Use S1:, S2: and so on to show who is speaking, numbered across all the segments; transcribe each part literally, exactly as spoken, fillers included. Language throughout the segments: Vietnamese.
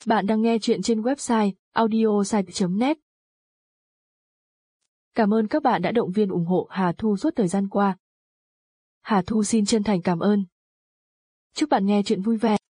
S1: Bạn đang nghe chuyện trên website audiosite chấm net. Cảm ơn các bạn đã động viên ủng hộ Hà Thu suốt thời gian qua. Hà Thu xin chân thành cảm ơn. Chúc bạn nghe chuyện vui vẻ.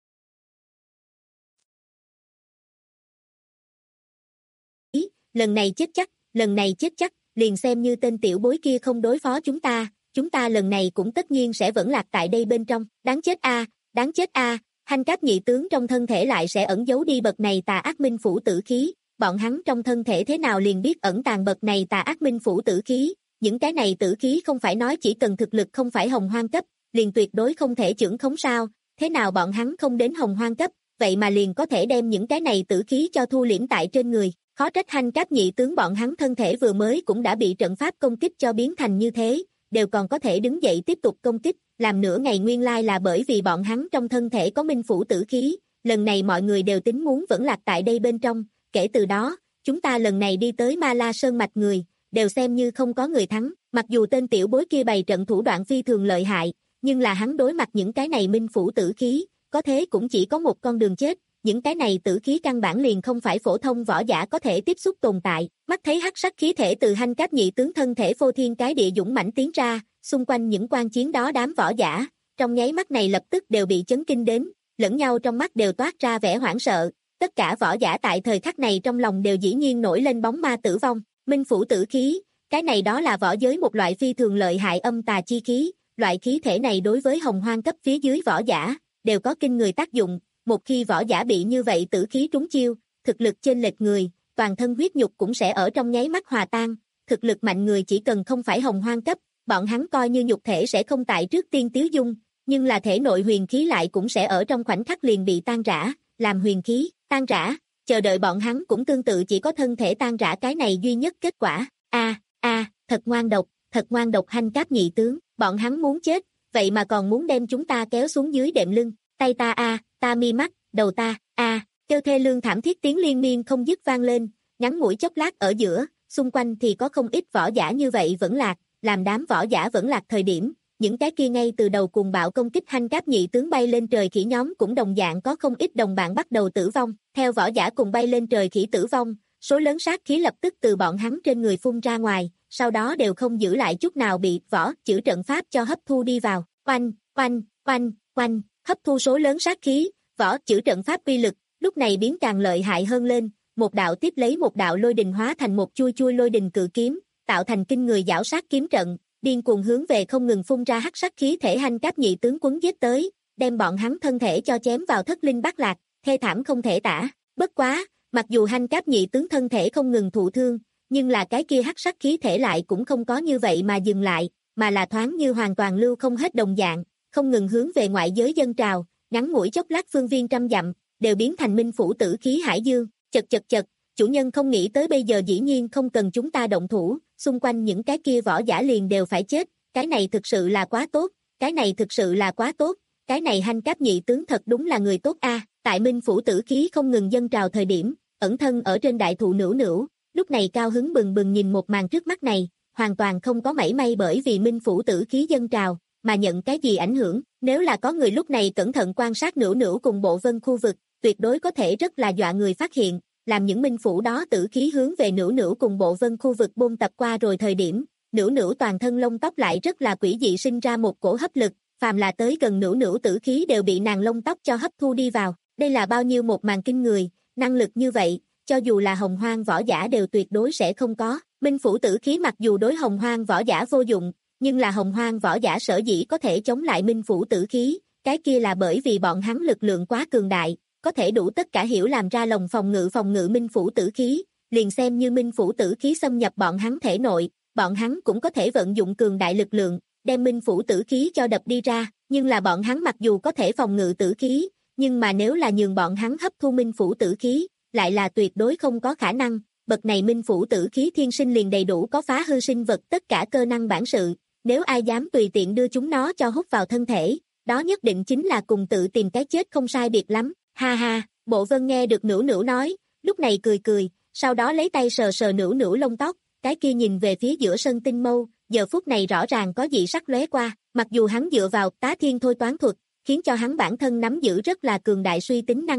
S2: Lần này chết chắc, lần này chết chắc, liền xem như tên tiểu bối kia không đối phó chúng ta, chúng ta lần này cũng tất nhiên sẽ vẫn lạc tại đây bên trong. Đáng chết a, đáng chết a, Hành Cáp nhị tướng trong thân thể lại sẽ ẩn giấu đi bậc này tà ác minh phủ tử khí, bọn hắn trong thân thể thế nào liền biết ẩn tàng bậc này tà ác minh phủ tử khí, những cái này tử khí không phải nói chỉ cần thực lực không phải hồng hoang cấp, liền tuyệt đối không thể chưởng khống sao, thế nào bọn hắn không đến hồng hoang cấp, vậy mà liền có thể đem những cái này tử khí cho thu liễm tại trên người. Khó trách Hành Cáp nhị tướng bọn hắn thân thể vừa mới cũng đã bị trận pháp công kích cho biến thành như thế, đều còn có thể đứng dậy tiếp tục công kích, làm nửa ngày nguyên lai là bởi vì bọn hắn trong thân thể có minh phủ tử khí, lần này mọi người đều tính muốn vẫn lạc tại đây bên trong, kể từ đó, chúng ta lần này đi tới Ma La Sơn mạch người, đều xem như không có người thắng, mặc dù tên tiểu bối kia bày trận thủ đoạn phi thường lợi hại, nhưng là hắn đối mặt những cái này minh phủ tử khí, có thế cũng chỉ có một con đường chết. Những cái này tử khí căn bản liền không phải phổ thông võ giả có thể tiếp xúc tồn tại, mắt thấy hắc sắc khí thể từ Hành Cáp nhị tướng thân thể phô thiên cái địa dũng mãnh tiến ra, xung quanh những quan chiến đó đám võ giả, trong nháy mắt này lập tức đều bị chấn kinh đến, lẫn nhau trong mắt đều toát ra vẻ hoảng sợ, tất cả võ giả tại thời khắc này trong lòng đều dĩ nhiên nổi lên bóng ma tử vong, minh phủ tử khí, cái này đó là võ giới một loại phi thường lợi hại âm tà chi khí, loại khí thể này đối với hồng hoang cấp phía dưới võ giả, đều có kinh người tác dụng. Một khi võ giả bị như vậy tử khí trúng chiêu, thực lực chênh lệch người, toàn thân huyết nhục cũng sẽ ở trong nháy mắt hòa tan, thực lực mạnh người chỉ cần không phải hồng hoang cấp, bọn hắn coi như nhục thể sẽ không tại trước tiên tiếu dung, nhưng là thể nội huyền khí lại cũng sẽ ở trong khoảnh khắc liền bị tan rã, làm huyền khí, tan rã, chờ đợi bọn hắn cũng tương tự chỉ có thân thể tan rã cái này duy nhất kết quả, a a thật ngoan độc, thật ngoan độc Hành Cáp nhị tướng, bọn hắn muốn chết, vậy mà còn muốn đem chúng ta kéo xuống dưới đệm lưng, tay ta a ta mi mắt, đầu ta, a, à, kêu thê lương thảm thiết tiếng liên miên không dứt vang lên, ngắn ngủi chốc lát ở giữa, xung quanh thì có không ít võ giả như vậy vẫn lạc, làm đám võ giả vẫn lạc thời điểm, những cái kia ngay từ đầu cùng bạo công kích Hành Cáp nhị tướng bay lên trời khỉ nhóm cũng đồng dạng có không ít đồng bạn bắt đầu tử vong, theo võ giả cùng bay lên trời khỉ tử vong, số lớn sát khí lập tức từ bọn hắn trên người phun ra ngoài, sau đó đều không giữ lại chút nào bị võ chữ trận pháp cho hấp thu đi vào, oanh, oanh, oanh, oanh. Hấp thu số lớn sát khí, võ chữ trận pháp uy lực, lúc này biến càng lợi hại hơn lên, một đạo tiếp lấy một đạo lôi đình hóa thành một chui chui lôi đình cự kiếm, tạo thành kinh người giảo sát kiếm trận, điên cuồng hướng về không ngừng phun ra hắc sắc khí thể Hành Cáp nhị tướng quấn giết tới, đem bọn hắn thân thể cho chém vào thất linh bát lạc, thê thảm không thể tả. Bất quá, mặc dù Hành Cáp nhị tướng thân thể không ngừng thụ thương, nhưng là cái kia hắc sắc khí thể lại cũng không có như vậy mà dừng lại, mà là thoáng như hoàn toàn lưu không hết đồng dạng. Không ngừng hướng về ngoại giới dân trào, ngắn ngủi chốc lát phương viên trăm dặm, đều biến thành minh phủ tử khí hải dương, chật chật chật, chủ nhân không nghĩ tới bây giờ dĩ nhiên không cần chúng ta động thủ, xung quanh những cái kia võ giả liền đều phải chết, cái này thực sự là quá tốt, cái này thực sự là quá tốt, cái này Hành Cáp nhị tướng thật đúng là người tốt a. Tại minh phủ tử khí không ngừng dân trào thời điểm, ẩn thân ở trên đại thụ nửu nửu, lúc này cao hứng bừng bừng nhìn một màn trước mắt này, hoàn toàn không có mảy may bởi vì minh phủ tử khí dân trào mà nhận cái gì ảnh hưởng, nếu là có người lúc này cẩn thận quan sát nửu nửu cùng bộ vân khu vực, tuyệt đối có thể rất là dọa người phát hiện, làm những minh phủ đó tử khí hướng về nửu nửu cùng bộ vân khu vực bôn tập qua rồi thời điểm, nửu nửu toàn thân lông tóc lại rất là quỷ dị sinh ra một cổ hấp lực, phàm là tới gần nửu nửu tử khí đều bị nàng lông tóc cho hấp thu đi vào, đây là bao nhiêu một màn kinh người, năng lực như vậy, cho dù là hồng hoang võ giả đều tuyệt đối sẽ không có, minh phủ tử khí mặc dù đối hồng hoang võ giả vô dụng, nhưng là hồng hoang võ giả sở dĩ có thể chống lại minh phủ tử khí, cái kia là bởi vì bọn hắn lực lượng quá cường đại, có thể đủ tất cả hiểu làm ra lồng phòng ngự phòng ngự minh phủ tử khí, liền xem như minh phủ tử khí xâm nhập bọn hắn thể nội, bọn hắn cũng có thể vận dụng cường đại lực lượng, đem minh phủ tử khí cho đập đi ra, nhưng là bọn hắn mặc dù có thể phòng ngự tử khí, nhưng mà nếu là nhường bọn hắn hấp thu minh phủ tử khí, lại là tuyệt đối không có khả năng, bậc này minh phủ tử khí thiên sinh liền đầy đủ có phá hư sinh vật tất cả cơ năng bản sự. Nếu ai dám tùy tiện đưa chúng nó cho hút vào thân thể, đó nhất định chính là cùng tự tìm cái chết không sai biệt lắm, ha ha, Bộ Vân nghe được nửu nửu nói, lúc này cười cười, sau đó lấy tay sờ sờ nửu nửu lông tóc, cái kia nhìn về phía giữa sân tinh mâu, giờ phút này rõ ràng có dị sắc lóe qua, mặc dù hắn dựa vào tá thiên thôi toán thuật, khiến cho hắn bản thân nắm giữ rất là cường đại suy tính năng lực,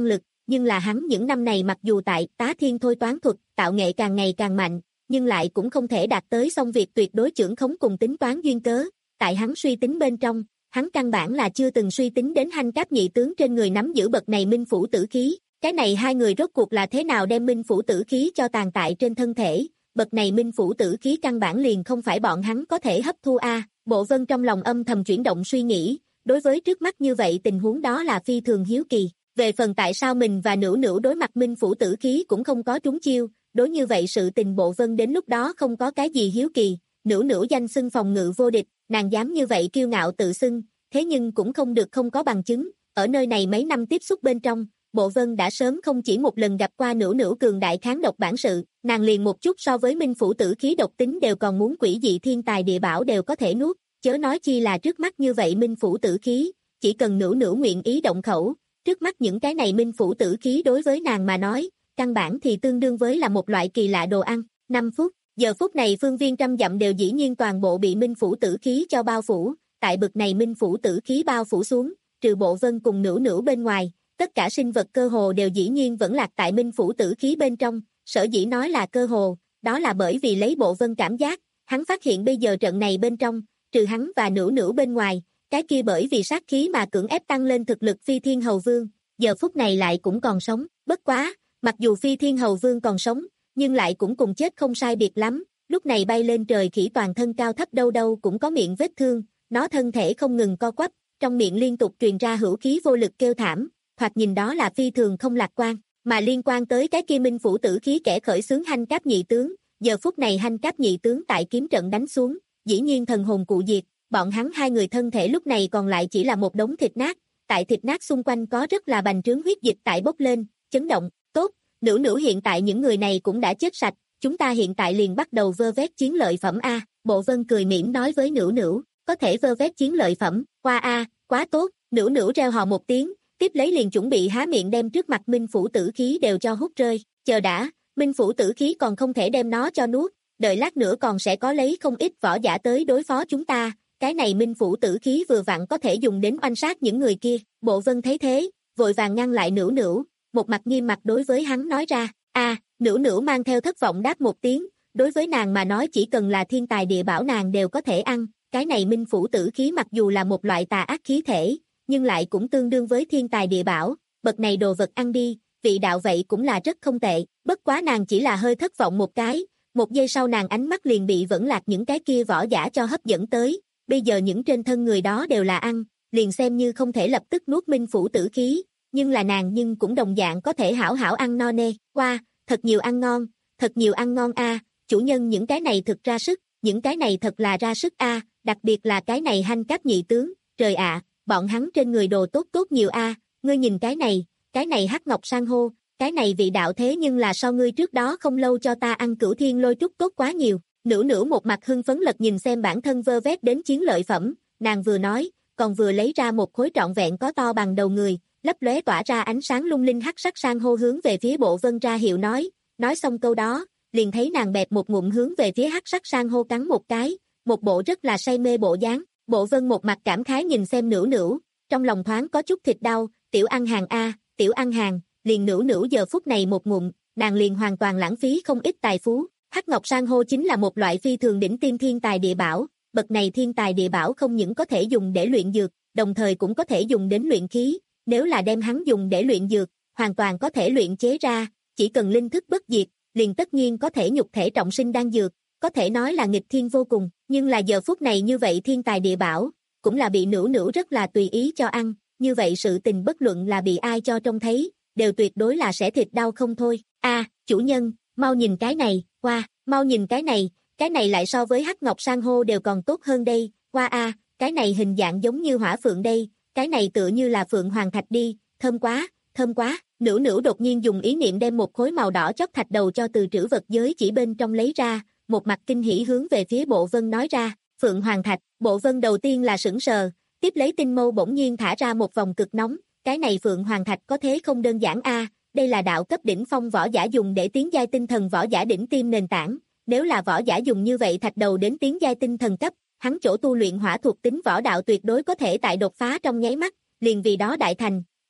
S2: nhưng là hắn những năm này mặc dù tại Tá Thiên thôi toán thuật, tạo nghệ càng ngày càng mạnh, nhưng lại cũng không thể đạt tới xong việc tuyệt đối chưởng khống cùng tính toán duyên cớ, tại hắn suy tính bên trong, hắn căn bản là chưa từng suy tính đến Hành Cáp nhị tướng trên người nắm giữ bậc này minh phủ tử khí, cái này hai người rốt cuộc là thế nào đem minh phủ tử khí cho tàn tại trên thân thể, bậc này minh phủ tử khí căn bản liền không phải bọn hắn có thể hấp thu a. Bộ Vân trong lòng âm thầm chuyển động suy nghĩ, đối với trước mắt như vậy tình huống đó là phi thường hiếu kỳ, về phần tại sao mình và Nữu Nữu đối mặt minh phủ tử khí cũng không có trúng chiêu, đối như vậy sự tình Bộ Vân đến lúc đó không có cái gì hiếu kỳ, Nữu Nữu danh xưng phòng ngự vô địch, nàng dám như vậy kiêu ngạo tự xưng, thế nhưng cũng không được không có bằng chứng, ở nơi này mấy năm tiếp xúc bên trong, Bộ Vân đã sớm không chỉ một lần gặp qua Nữu Nữu cường đại kháng độc bản sự, nàng liền một chút so với minh phủ tử khí độc tính đều còn muốn quỷ dị thiên tài địa bảo đều có thể nuốt, chớ nói chi là trước mắt như vậy minh phủ tử khí, chỉ cần Nữu Nữu nguyện ý động khẩu, trước mắt những cái này minh phủ tử khí đối với nàng mà nói, căn bản thì tương đương với là một loại kỳ lạ đồ ăn. Năm phút, giờ phút này phương viên trăm dặm đều dĩ nhiên toàn bộ bị minh phủ tử khí cho bao phủ, tại bực này minh phủ tử khí bao phủ xuống, trừ Bộ Vân cùng Nữu Nữu bên ngoài, tất cả sinh vật cơ hồ đều dĩ nhiên vẫn lạc tại minh phủ tử khí bên trong, sở dĩ nói là cơ hồ, đó là bởi vì lấy Bộ Vân cảm giác, hắn phát hiện bây giờ trận này bên trong, trừ hắn và Nữu Nữu bên ngoài, cái kia bởi vì sát khí mà cưỡng ép tăng lên thực lực Phi Thiên Hầu Vương, giờ phút này lại cũng còn sống, bất quá, mặc dù Phi Thiên Hầu Vương còn sống, nhưng lại cũng cùng chết không sai biệt lắm, lúc này bay lên trời khỉ toàn thân cao thấp đâu đâu cũng có miệng vết thương, nó thân thể không ngừng co quắp, trong miệng liên tục truyền ra hữu khí vô lực kêu thảm, thoạt nhìn đó là phi thường không lạc quan, mà liên quan tới cái kia minh phủ tử khí kẻ khởi xướng Hành Cáp nhị tướng, giờ phút này Hành Cáp nhị tướng tại kiếm trận đánh xuống, dĩ nhiên thần hồn cụ diệt, bọn hắn hai người thân thể lúc này còn lại chỉ là một đống thịt nát, tại thịt nát xung quanh có rất là bành trướng huyết dịch tại bốc lên, chấn động, tốt, Nữu Nữu hiện tại những người này cũng đã chết sạch, chúng ta hiện tại liền bắt đầu vơ vét chiến lợi phẩm a. Bộ Vân cười mỉm nói với Nữu Nữu, có thể vơ vét chiến lợi phẩm, qua a, quá tốt, Nữu Nữu reo hò một tiếng, tiếp lấy liền chuẩn bị há miệng đem trước mặt minh phủ tử khí đều cho hút rơi, chờ đã, minh phủ tử khí còn không thể đem nó cho nuốt, đợi lát nữa còn sẽ có lấy không ít võ giả tới đối phó chúng ta, cái này minh phủ tử khí vừa vặn có thể dùng đến oanh sát những người kia, Bộ Vân thấy thế, vội vàng ngăn lại Nữu Nữu, một mặt nghiêm mặt đối với hắn nói ra, a, Nữu Nữu mang theo thất vọng đáp một tiếng, đối với nàng mà nói chỉ cần là thiên tài địa bảo nàng đều có thể ăn, cái này minh phủ tử khí mặc dù là một loại tà ác khí thể, nhưng lại cũng tương đương với thiên tài địa bảo, bậc này đồ vật ăn đi, vị đạo vậy cũng là rất không tệ, bất quá nàng chỉ là hơi thất vọng một cái, một giây sau nàng ánh mắt liền bị vẫn lạc những cái kia võ giả cho hấp dẫn tới, bây giờ những trên thân người đó đều là ăn, liền xem như không thể lập tức nuốt minh phủ tử khí, nhưng là nàng nhưng cũng đồng dạng có thể hảo hảo ăn no nê, qua, wow, thật nhiều ăn ngon, thật nhiều ăn ngon a, chủ nhân những cái này thực ra sức, những cái này thật là ra sức a, đặc biệt là cái này Hành Cáp nhị tướng, trời ạ. À, bọn hắn trên người đồ tốt tốt nhiều a, ngươi nhìn cái này, cái này hắc ngọc san hô, cái này vị đạo thế nhưng là so ngươi trước đó không lâu cho ta ăn Cửu Thiên Lôi Trúc tốt quá nhiều, Nữu Nữu một mặt hưng phấn lật nhìn xem bản thân vơ vét đến chiến lợi phẩm, nàng vừa nói, còn vừa lấy ra một khối trọn vẹn có to bằng đầu người, lấp lóe tỏa ra ánh sáng lung linh hắc sắc san hô hướng về phía Bộ Vân ra hiệu nói, nói xong câu đó, liền thấy nàng bẹp một ngụm hướng về phía hắc sắc san hô cắn một cái, một bộ rất là say mê bộ dáng. Bộ Vân một mặt cảm khái nhìn xem Nữu Nữu, trong lòng thoáng có chút thịt đau, tiểu ăn hàng a, tiểu ăn hàng, liền Nữu Nữu giờ phút này một ngụm, nàng liền hoàn toàn lãng phí không ít tài phú. Hắc ngọc san hô chính là một loại phi thường đỉnh tiêm thiên tài địa bảo, bậc này thiên tài địa bảo không những có thể dùng để luyện dược, đồng thời cũng có thể dùng đến luyện khí, nếu là đem hắn dùng để luyện dược, hoàn toàn có thể luyện chế ra, chỉ cần linh thức bất diệt, liền tất nhiên có thể nhục thể trọng sinh đan dược. Có thể nói là nghịch thiên vô cùng, nhưng là giờ phút này như vậy thiên tài địa bảo, cũng là bị Nữu Nữu rất là tùy ý cho ăn, như vậy sự tình bất luận là bị ai cho trông thấy, đều tuyệt đối là sẽ thịt đau không thôi. A, à, chủ nhân, mau nhìn cái này, qua, wow, mau nhìn cái này, cái này lại so với hắc ngọc san hô đều còn tốt hơn đây, qua wow, a, à, cái này hình dạng giống như hỏa phượng đây, cái này tựa như là phượng hoàng thạch đi, thơm quá, thơm quá. Nữu Nữu đột nhiên dùng ý niệm đem một khối màu đỏ chót thạch đầu cho từ trữ vật giới chỉ bên trong lấy ra, một mặt kinh hỉ hướng về phía Bộ Vân nói ra, Phượng Hoàng Thạch. Bộ Vân đầu tiên là sững sờ, tiếp lấy tinh mâu bỗng nhiên thả ra một vòng cực nóng, cái này Phượng Hoàng Thạch có thế không đơn giản a, à, đây là đạo cấp đỉnh phong võ giả dùng để tiến giai tinh thần võ giả đỉnh tiêm nền tảng, nếu là võ giả dùng như vậy thạch đầu đến tiến giai tinh thần cấp, hắn chỗ tu luyện hỏa thuộc tính võ đạo tuyệt đối có thể tại đột phá trong nháy mắt, liền vì đó đại thành,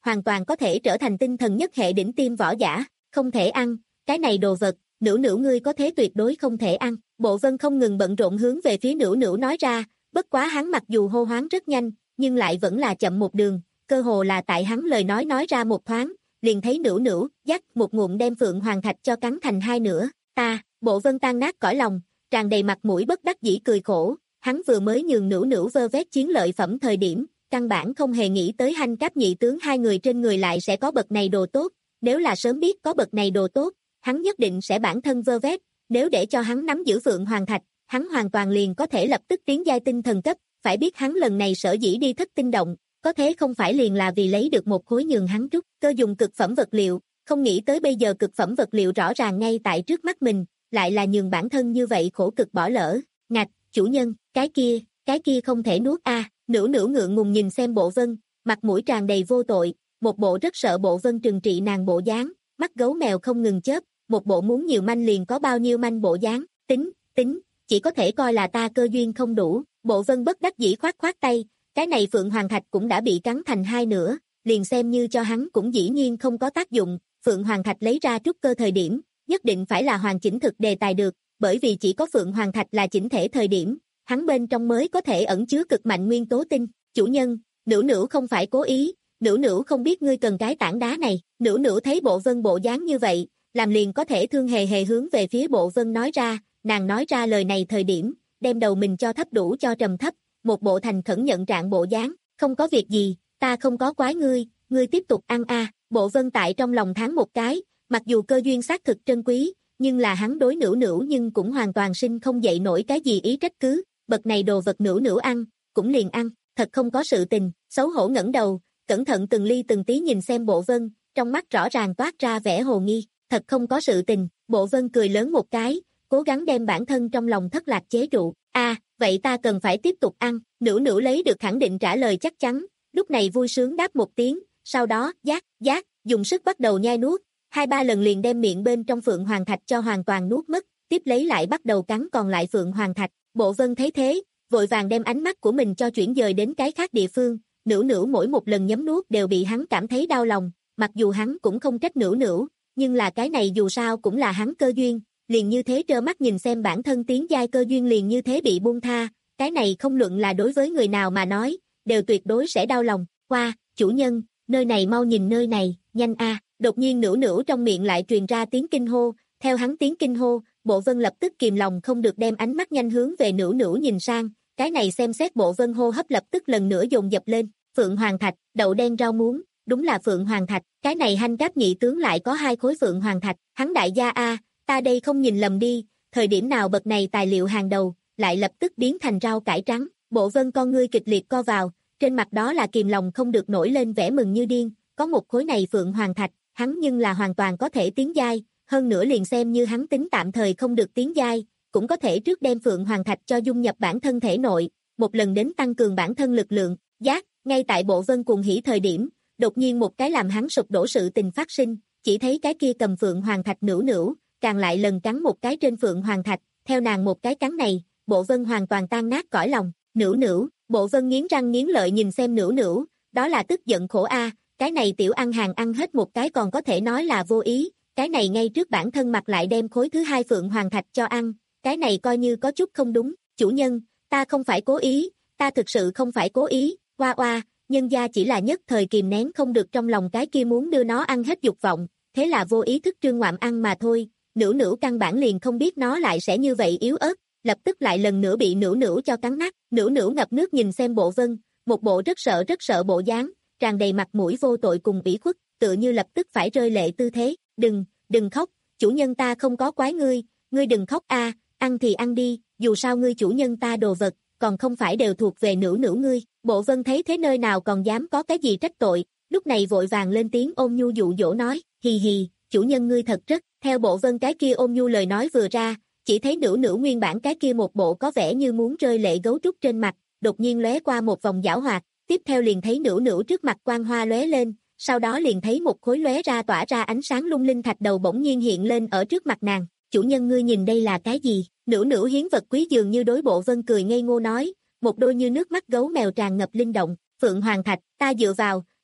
S2: hoàn toàn có thể trở thành tinh thần nhất hệ đỉnh tiêm võ giả, không thể ăn, cái này đồ vật, Nữu Nữu ngươi có thế tuyệt đối không thể ăn. Bộ Vân không ngừng bận rộn hướng về phía Nữu Nữu nói ra, bất quá hắn mặc dù hô hoáng rất nhanh, nhưng lại vẫn là chậm một đường, cơ hồ là tại hắn lời nói nói ra một thoáng, liền thấy Nữu Nữu dắt một ngụm đem Phượng Hoàng Thạch cho cắn thành hai nửa. Ta, Bộ Vân tan nát cõi lòng, tràn đầy mặt mũi bất đắc dĩ cười khổ, hắn vừa mới nhường Nữu Nữu vơ vét chiến lợi phẩm thời điểm, căn bản không hề nghĩ tới Hành Cáp nhị tướng hai người trên người lại sẽ có bậc này đồ tốt, nếu là sớm biết có bậc này đồ tốt, hắn nhất định sẽ bản thân vơ vét, nếu để cho hắn nắm giữ Phượng Hoàng Thạch, hắn hoàn toàn liền có thể lập tức tiến giai tinh thần cấp, phải biết hắn lần này sở dĩ đi thất tinh động, có thế không phải liền là vì lấy được một khối nhường hắn trúc cơ dùng cực phẩm vật liệu, không nghĩ tới bây giờ cực phẩm vật liệu rõ ràng ngay tại trước mắt mình, lại là nhường bản thân như vậy khổ cực bỏ lỡ. Ngạch, chủ nhân, cái kia, cái kia không thể nuốt a. À. Nữu Nữu ngượng ngùng nhìn xem Bộ Vân, mặt mũi tràn đầy vô tội, một bộ rất sợ Bộ Vân trừng trị nàng bộ dáng, mắt gấu mèo không ngừng chớp, một bộ muốn nhiều manh liền có bao nhiêu manh bộ dáng, tính, tính, chỉ có thể coi là ta cơ duyên không đủ. Bộ Vân bất đắc dĩ khoát khoát tay, cái này Phượng Hoàng Thạch cũng đã bị cắn thành hai nửa, liền xem như cho hắn cũng dĩ nhiên không có tác dụng, Phượng Hoàng Thạch lấy ra trúc cơ thời điểm, nhất định phải là hoàn chỉnh thực đề tài được, bởi vì chỉ có Phượng Hoàng Thạch là chỉnh thể thời điểm, hắn bên trong mới có thể ẩn chứa cực mạnh nguyên tố tinh. Chủ nhân, Nữu Nữu không phải cố ý, Nữu Nữu không biết ngươi cần cái tảng đá này. Nữu Nữu thấy Bộ Vân bộ dáng như vậy, làm liền có thể thương hề hề hướng về phía Bộ Vân nói ra, nàng nói ra lời này thời điểm, đem đầu mình cho thấp đủ cho trầm thấp, một bộ thành khẩn nhận trạng bộ dáng, không có việc gì, ta không có quái ngươi, ngươi tiếp tục ăn a. À. Bộ Vân tại trong lòng tháng một cái, mặc dù cơ duyên xác thực trân quý, nhưng là hắn đối Nữu Nữu nhưng cũng hoàn toàn sinh không dậy nổi cái gì ý trách cứ, bậc này đồ vật Nữu Nữu ăn, cũng liền ăn, thật không có sự tình. Xấu hổ ngẩng đầu, cẩn thận từng ly từng tí nhìn xem Bộ Vân, trong mắt rõ ràng toát ra vẻ hồ nghi, thật không có sự tình. Bộ Vân cười lớn một cái, cố gắng đem bản thân trong lòng thất lạc chế trụ. A, à, vậy ta cần phải tiếp tục ăn. Nữu Nữu lấy được khẳng định trả lời chắc chắn, lúc này vui sướng đáp một tiếng, sau đó, giác, giác, dùng sức bắt đầu nhai nuốt, hai ba lần liền đem miệng bên trong Phượng Hoàng Thạch cho hoàn toàn nuốt mất, tiếp lấy lại bắt đầu cắn còn lại Phượng Hoàng Thạch. Bộ Vân thấy thế, vội vàng đem ánh mắt của mình cho chuyển dời đến cái khác địa phương, Nữu Nữu mỗi một lần nhấm nuốt đều bị hắn cảm thấy đau lòng, mặc dù hắn cũng không trách Nữu Nữu, nhưng là cái này dù sao cũng là hắn cơ duyên, liền như thế trơ mắt nhìn xem bản thân tiến giai cơ duyên liền như thế bị buông tha, cái này không luận là đối với người nào mà nói, đều tuyệt đối sẽ đau lòng. Qua, chủ nhân, nơi này mau nhìn nơi này, nhanh a. À. Đột nhiên Nữu Nữu trong miệng lại truyền ra tiếng kinh hô, theo hắn tiếng kinh hô, Bộ Vân lập tức kìm lòng không được đem ánh mắt nhanh hướng về Nữu Nữu nhìn sang, cái này xem xét Bộ Vân hô hấp lập tức lần nữa dồn dập lên. Phượng Hoàng Thạch, đậu đen rau muống, đúng là Phượng Hoàng Thạch, cái này Hành Cáp nhị tướng lại có hai khối Phượng Hoàng Thạch, hắn đại gia a, ta đây không nhìn lầm đi, thời điểm nào bậc này tài liệu hàng đầu, lại lập tức biến thành rau cải trắng. Bộ Vân con ngươi kịch liệt co vào, trên mặt đó là kìm lòng không được nổi lên vẻ mừng như điên, có một khối này Phượng Hoàng Thạch, hắn nhưng là hoàn toàn có thể tiến giai, hơn nữa liền xem như hắn tính tạm thời không được tiến giai, cũng có thể trước đem Phượng Hoàng Thạch cho dung nhập bản thân thể nội, một lần đến tăng cường bản thân lực lượng. Giác, ngay tại Bộ Vân cuồng hỉ thời điểm, đột nhiên một cái làm hắn sụp đổ sự tình phát sinh, chỉ thấy cái kia cầm Phượng Hoàng Thạch Nữu Nữu, càng lại lần cắn một cái trên Phượng Hoàng Thạch, theo nàng một cái cắn này, Bộ Vân hoàn toàn tan nát cõi lòng. Nữu Nữu, Bộ Vân nghiến răng nghiến lợi nhìn xem Nữu Nữu, đó là tức giận khổ a, cái này tiểu ăn hàng ăn hết một cái còn có thể nói là vô ý, cái này ngay trước bản thân mặt lại đem khối thứ hai Phượng Hoàng Thạch cho ăn, cái này coi như có chút không đúng. Chủ nhân, ta không phải cố ý, ta thực sự không phải cố ý, oa oa, nhân gia chỉ là nhất thời kìm nén không được trong lòng cái kia muốn đưa nó ăn hết dục vọng, thế là vô ý thức trương ngoạm ăn mà thôi. Nữu Nữu căn bản liền không biết nó lại sẽ như vậy yếu ớt, lập tức lại lần nữa bị Nữu Nữu cho cắn nát. Nữu Nữu ngập nước nhìn xem Bộ Vân, một bộ rất sợ rất sợ bộ dáng, tràn đầy mặt mũi vô tội cùng ủy khuất, tựa như lập tức phải rơi lệ tư thế. Đừng, đừng khóc, chủ nhân ta không có quái ngươi, ngươi đừng khóc a, ăn thì ăn đi, dù sao ngươi chủ nhân ta đồ vật, còn không phải đều thuộc về Nữu Nữu ngươi. Bộ Vân thấy thế nơi nào còn dám có cái gì trách tội, lúc này vội vàng lên tiếng ôn nhu dụ dỗ nói, hì hì, chủ nhân ngươi thật rất. Theo Bộ Vân cái kia ôn nhu lời nói vừa ra, chỉ thấy Nữu Nữu nguyên bản cái kia một bộ có vẻ như muốn rơi lệ gấu trúc trên mặt, đột nhiên lóe qua một vòng giảo hoạt, tiếp theo liền thấy Nữu Nữu trước mặt quang hoa lóe lên, sau đó liền thấy một khối lóe ra tỏa ra ánh sáng lung linh thạch đầu bỗng nhiên hiện lên ở trước mặt nàng. Chủ nhân ngươi nhìn đây là cái gì? Nữu Nữu hiến vật quý dường như đối Bộ Vân cười ngây ngô nói, một đôi như nước mắt gấu mèo tràn ngập linh động, Phượng Hoàng Thạch, ta dựa vào,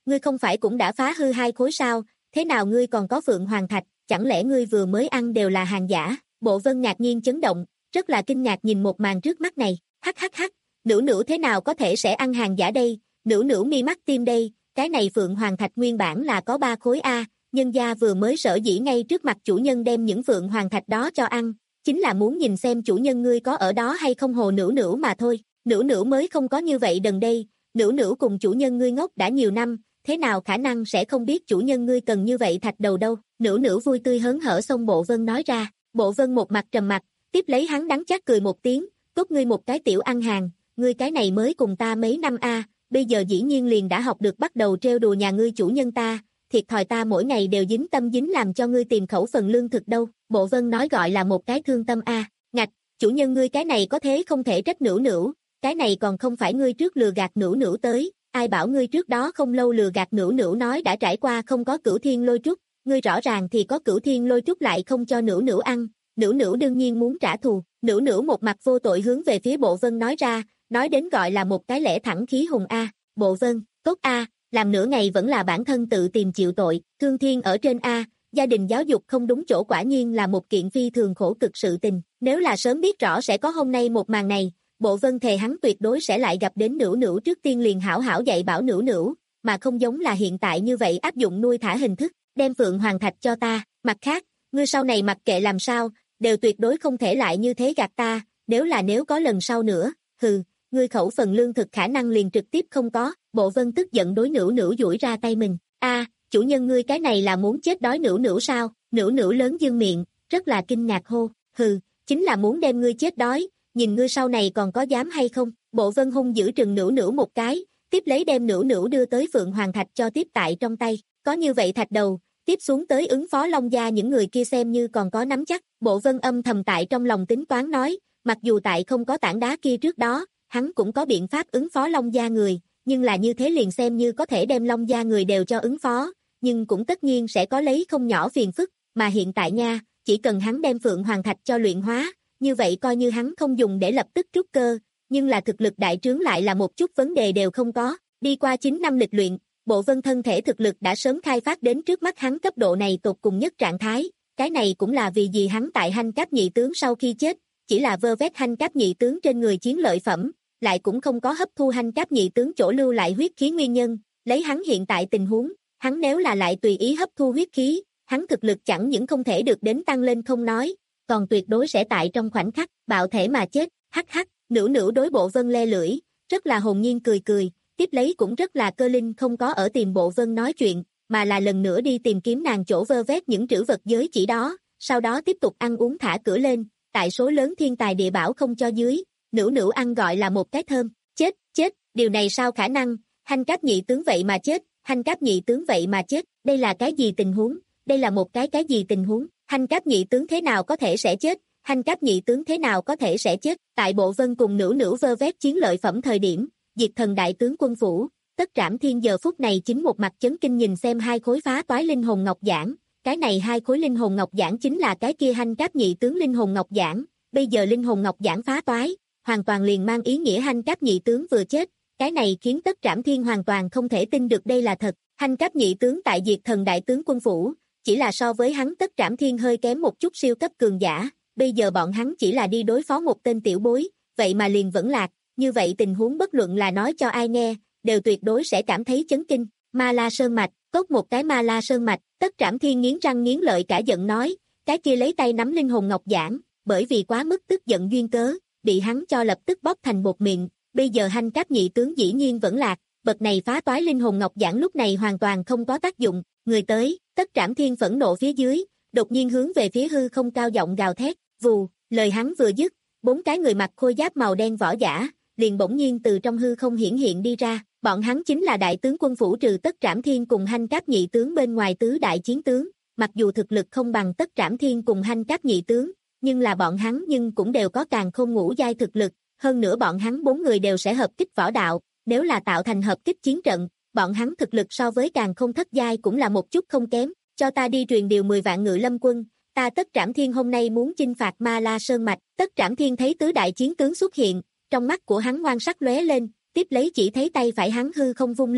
S2: ngươi không phải cũng đã phá hư hai khối sao, thế nào ngươi còn có Phượng Hoàng Thạch, chẳng lẽ ngươi vừa mới ăn đều là hàng giả? Bộ Vân ngạc nhiên chấn động, rất là kinh ngạc nhìn một màn trước mắt này, hắc hắc hắc, Nữu Nữu thế nào có thể sẽ ăn hàng giả đây, Nữu Nữu mi mắt tim đây, cái này Phượng Hoàng Thạch nguyên bản là có ba khối A, nhân gia vừa mới sở dĩ ngay trước mặt chủ nhân đem những Phượng Hoàng Thạch đó cho ăn, chính là muốn nhìn xem chủ nhân ngươi có ở đó hay không hồ Nữu Nữu mà thôi, Nữu Nữu mới không có như vậy đần đây, Nữu Nữu cùng chủ nhân ngươi ngốc đã nhiều năm, thế nào khả năng sẽ không biết chủ nhân ngươi cần như vậy thạch đầu đâu, Nữu Nữu vui tươi hớn hở xông Bộ Vân nói ra, Bộ Vân một mặt trầm mặt, tiếp lấy hắn đắng chát cười một tiếng, cốt ngươi một cái tiểu ăn hàng, ngươi cái này mới cùng ta mấy năm a, bây giờ dĩ nhiên liền đã học được bắt đầu trêu đùa nhà ngươi chủ nhân ta, thiệt thòi ta mỗi ngày đều dính tâm dính làm cho ngươi tìm khẩu phần lương thực đâu, Bộ Vân nói gọi là một cái thương tâm a, ngạch, chủ nhân ngươi cái này có thế không thể trách Nữu Nữu, cái này còn không phải ngươi trước lừa gạt Nữu Nữu tới, ai bảo ngươi trước đó không lâu lừa gạt Nữu Nữu nói đã trải qua không có Cửu Thiên Lôi Trúc, ngươi rõ ràng thì có Cửu Thiên Lôi Trúc lại không cho Nữu Nữu ăn, Nữu Nữu đương nhiên muốn trả thù, Nữu Nữu một mặt vô tội hướng về phía Bộ Vân nói ra, nói đến gọi là một cái lẽ thẳng khí hùng a, Bộ Vân, tốt a, làm nửa ngày vẫn là bản thân tự tìm chịu tội, thương thiên ở trên a, gia đình giáo dục không đúng chỗ quả nhiên là một kiện phi thường khổ cực sự tình, nếu là sớm biết rõ sẽ có hôm nay một màn này, Bộ Vân thề hắn tuyệt đối sẽ lại gặp đến Nữu Nữu trước tiên liền hảo hảo dạy bảo Nữu Nữu, mà không giống là hiện tại như vậy áp dụng nuôi thả hình thức, đem Phượng Hoàng Thạch cho ta, mặt khác, ngươi sau này mặc kệ làm sao, đều tuyệt đối không thể lại như thế gạt ta, nếu là nếu có lần sau nữa, hừ, ngươi khẩu phần lương thực khả năng liền trực tiếp không có, Bộ Vân tức giận đối Nữu Nữu duỗi ra tay mình, a, chủ nhân ngươi cái này là muốn chết đói Nữu Nữu sao, Nữu Nữu lớn dương miệng, rất là kinh ngạc hô, hừ, chính là muốn đem ngươi chết đói, nhìn ngươi sau này còn có dám hay không, Bộ Vân hung giữ trừng Nữu Nữu một cái, tiếp lấy đem Nữu Nữu đưa tới Phượng Hoàng Thạch cho tiếp tại trong tay, có như vậy thạch đầu, tiếp xuống tới ứng phó Long gia những người kia xem như còn có nắm chắc, Bộ Vân âm thầm tại trong lòng tính toán nói, mặc dù tại không có tảng đá kia trước đó, hắn cũng có biện pháp ứng phó Long gia người, nhưng là như thế liền xem như có thể đem Long gia người đều cho ứng phó, nhưng cũng tất nhiên sẽ có lấy không nhỏ phiền phức, mà hiện tại nha, chỉ cần hắn đem Phượng Hoàng Thạch cho luyện hóa, như vậy coi như hắn không dùng để lập tức trút cơ, nhưng là thực lực đại trướng lại là một chút vấn đề đều không có, đi qua chín năm lịch luyện, Bộ Vân thân thể thực lực đã sớm khai phát đến trước mắt hắn cấp độ này tột cùng nhất trạng thái, cái này cũng là vì gì hắn tại Hanh Cáp Nhị Tướng sau khi chết, chỉ là vơ vét Hanh Cáp Nhị Tướng trên người chiến lợi phẩm, lại cũng không có hấp thu Hanh Cáp Nhị Tướng chỗ lưu lại huyết khí nguyên nhân, lấy hắn hiện tại tình huống, hắn nếu là lại tùy ý hấp thu huyết khí, hắn thực lực chẳng những không thể được đến tăng lên không nói, còn tuyệt đối sẽ tại trong khoảnh khắc, bạo thể mà chết, hắc hắc, Nữu Nữu đối Bộ Vân le lưỡi, rất là hồn nhiên cười cười, tiếp lấy cũng rất là cơ linh không có ở tìm Bộ Vân nói chuyện, mà là lần nữa đi tìm kiếm nàng chỗ vơ vét những trữ vật giới chỉ đó, sau đó tiếp tục ăn uống thả cửa lên, tại số lớn thiên tài địa bảo không cho dưới, Nữu Nữu ăn gọi là một cái thơm, chết, chết, điều này sao khả năng, Hanh Cáp Nhị Tướng vậy mà chết, Hanh Cáp Nhị Tướng vậy mà chết, đây là cái gì tình huống, đây là một cái cái gì tình huống, Hanh Cáp Nhị Tướng thế nào có thể sẽ chết, Hanh Cáp Nhị Tướng thế nào có thể sẽ chết, tại Bộ Vân cùng Nữu Nữu vơ vét chiến lợi phẩm thời điểm, Diệt Thần Đại Tướng Quân Phủ, Tất Trảm Thiên giờ phút này chính một mặt chấn kinh nhìn xem hai khối phá toái linh hồn ngọc giản, cái này hai khối linh hồn ngọc giản chính là cái kia Hanh Cáp Nhị Tướng linh hồn ngọc giản, bây giờ linh hồn ngọc giản phá toái, hoàn toàn liền mang ý nghĩa Hanh Cáp Nhị Tướng vừa chết, cái này khiến Tất Trảm Thiên hoàn toàn không thể tin được đây là thật, Hanh Cáp Nhị Tướng tại Diệt Thần Đại Tướng Quân Phủ, chỉ là so với hắn Tất Trảm Thiên hơi kém một chút siêu cấp cường giả, bây giờ bọn hắn chỉ là đi đối phó một tên tiểu bối, vậy mà liền vẫn lạc, như vậy tình huống bất luận là nói cho ai nghe, đều tuyệt đối sẽ cảm thấy chấn kinh, Ma La Sơn Mạch, cốt một cái Ma La Sơn Mạch, Tất Trảm Thiên nghiến răng nghiến lợi cả giận nói, cái kia lấy tay nắm linh hồn ngọc giản, bởi vì quá mức tức giận duyên cớ, bị hắn cho lập tức bóp thành bột miệng, bây giờ Hanh Cáp Nhị Tướng dĩ nhiên vẫn lạc, bậc này phá toái linh hồn ngọc giản lúc này hoàn toàn không có tác dụng, người tới, Tất Trảm Thiên phẫn nộ phía dưới, đột nhiên hướng về phía hư không cao giọng gào thét, vù, lời hắn vừa dứt, bốn cái người mặc khôi giáp màu đen võ giả, liền bỗng nhiên từ trong hư không hiển hiện đi ra, bọn hắn chính là Đại Tướng Quân Phủ trừ Tất Trảm Thiên cùng Hanh Cáp Nhị Tướng bên ngoài tứ đại chiến tướng, mặc dù thực lực không bằng Tất Trảm Thiên cùng Hanh Cáp Nhị Tướng, nhưng là bọn hắn nhưng cũng đều có càn khôn ngũ giai thực lực, hơn nữa bọn hắn bốn người đều sẽ hợp kích võ đạo, nếu là tạo thành hợp kích chiến trận, bọn hắn thực lực so với càn khôn thất giai cũng là một chút không kém, cho ta đi truyền điều mười vạn ngự lâm quân, ta Tất Trảm Thiên hôm nay muốn chinh phạt Ma La Sơn Mạch, Tất Trảm Thiên thấy tứ đại chiến tướng xuất hiện, trong mắt của hắn ngoan sắc lóe lên, tiếp lấy chỉ thấy tay phải hắn hư không vung lên,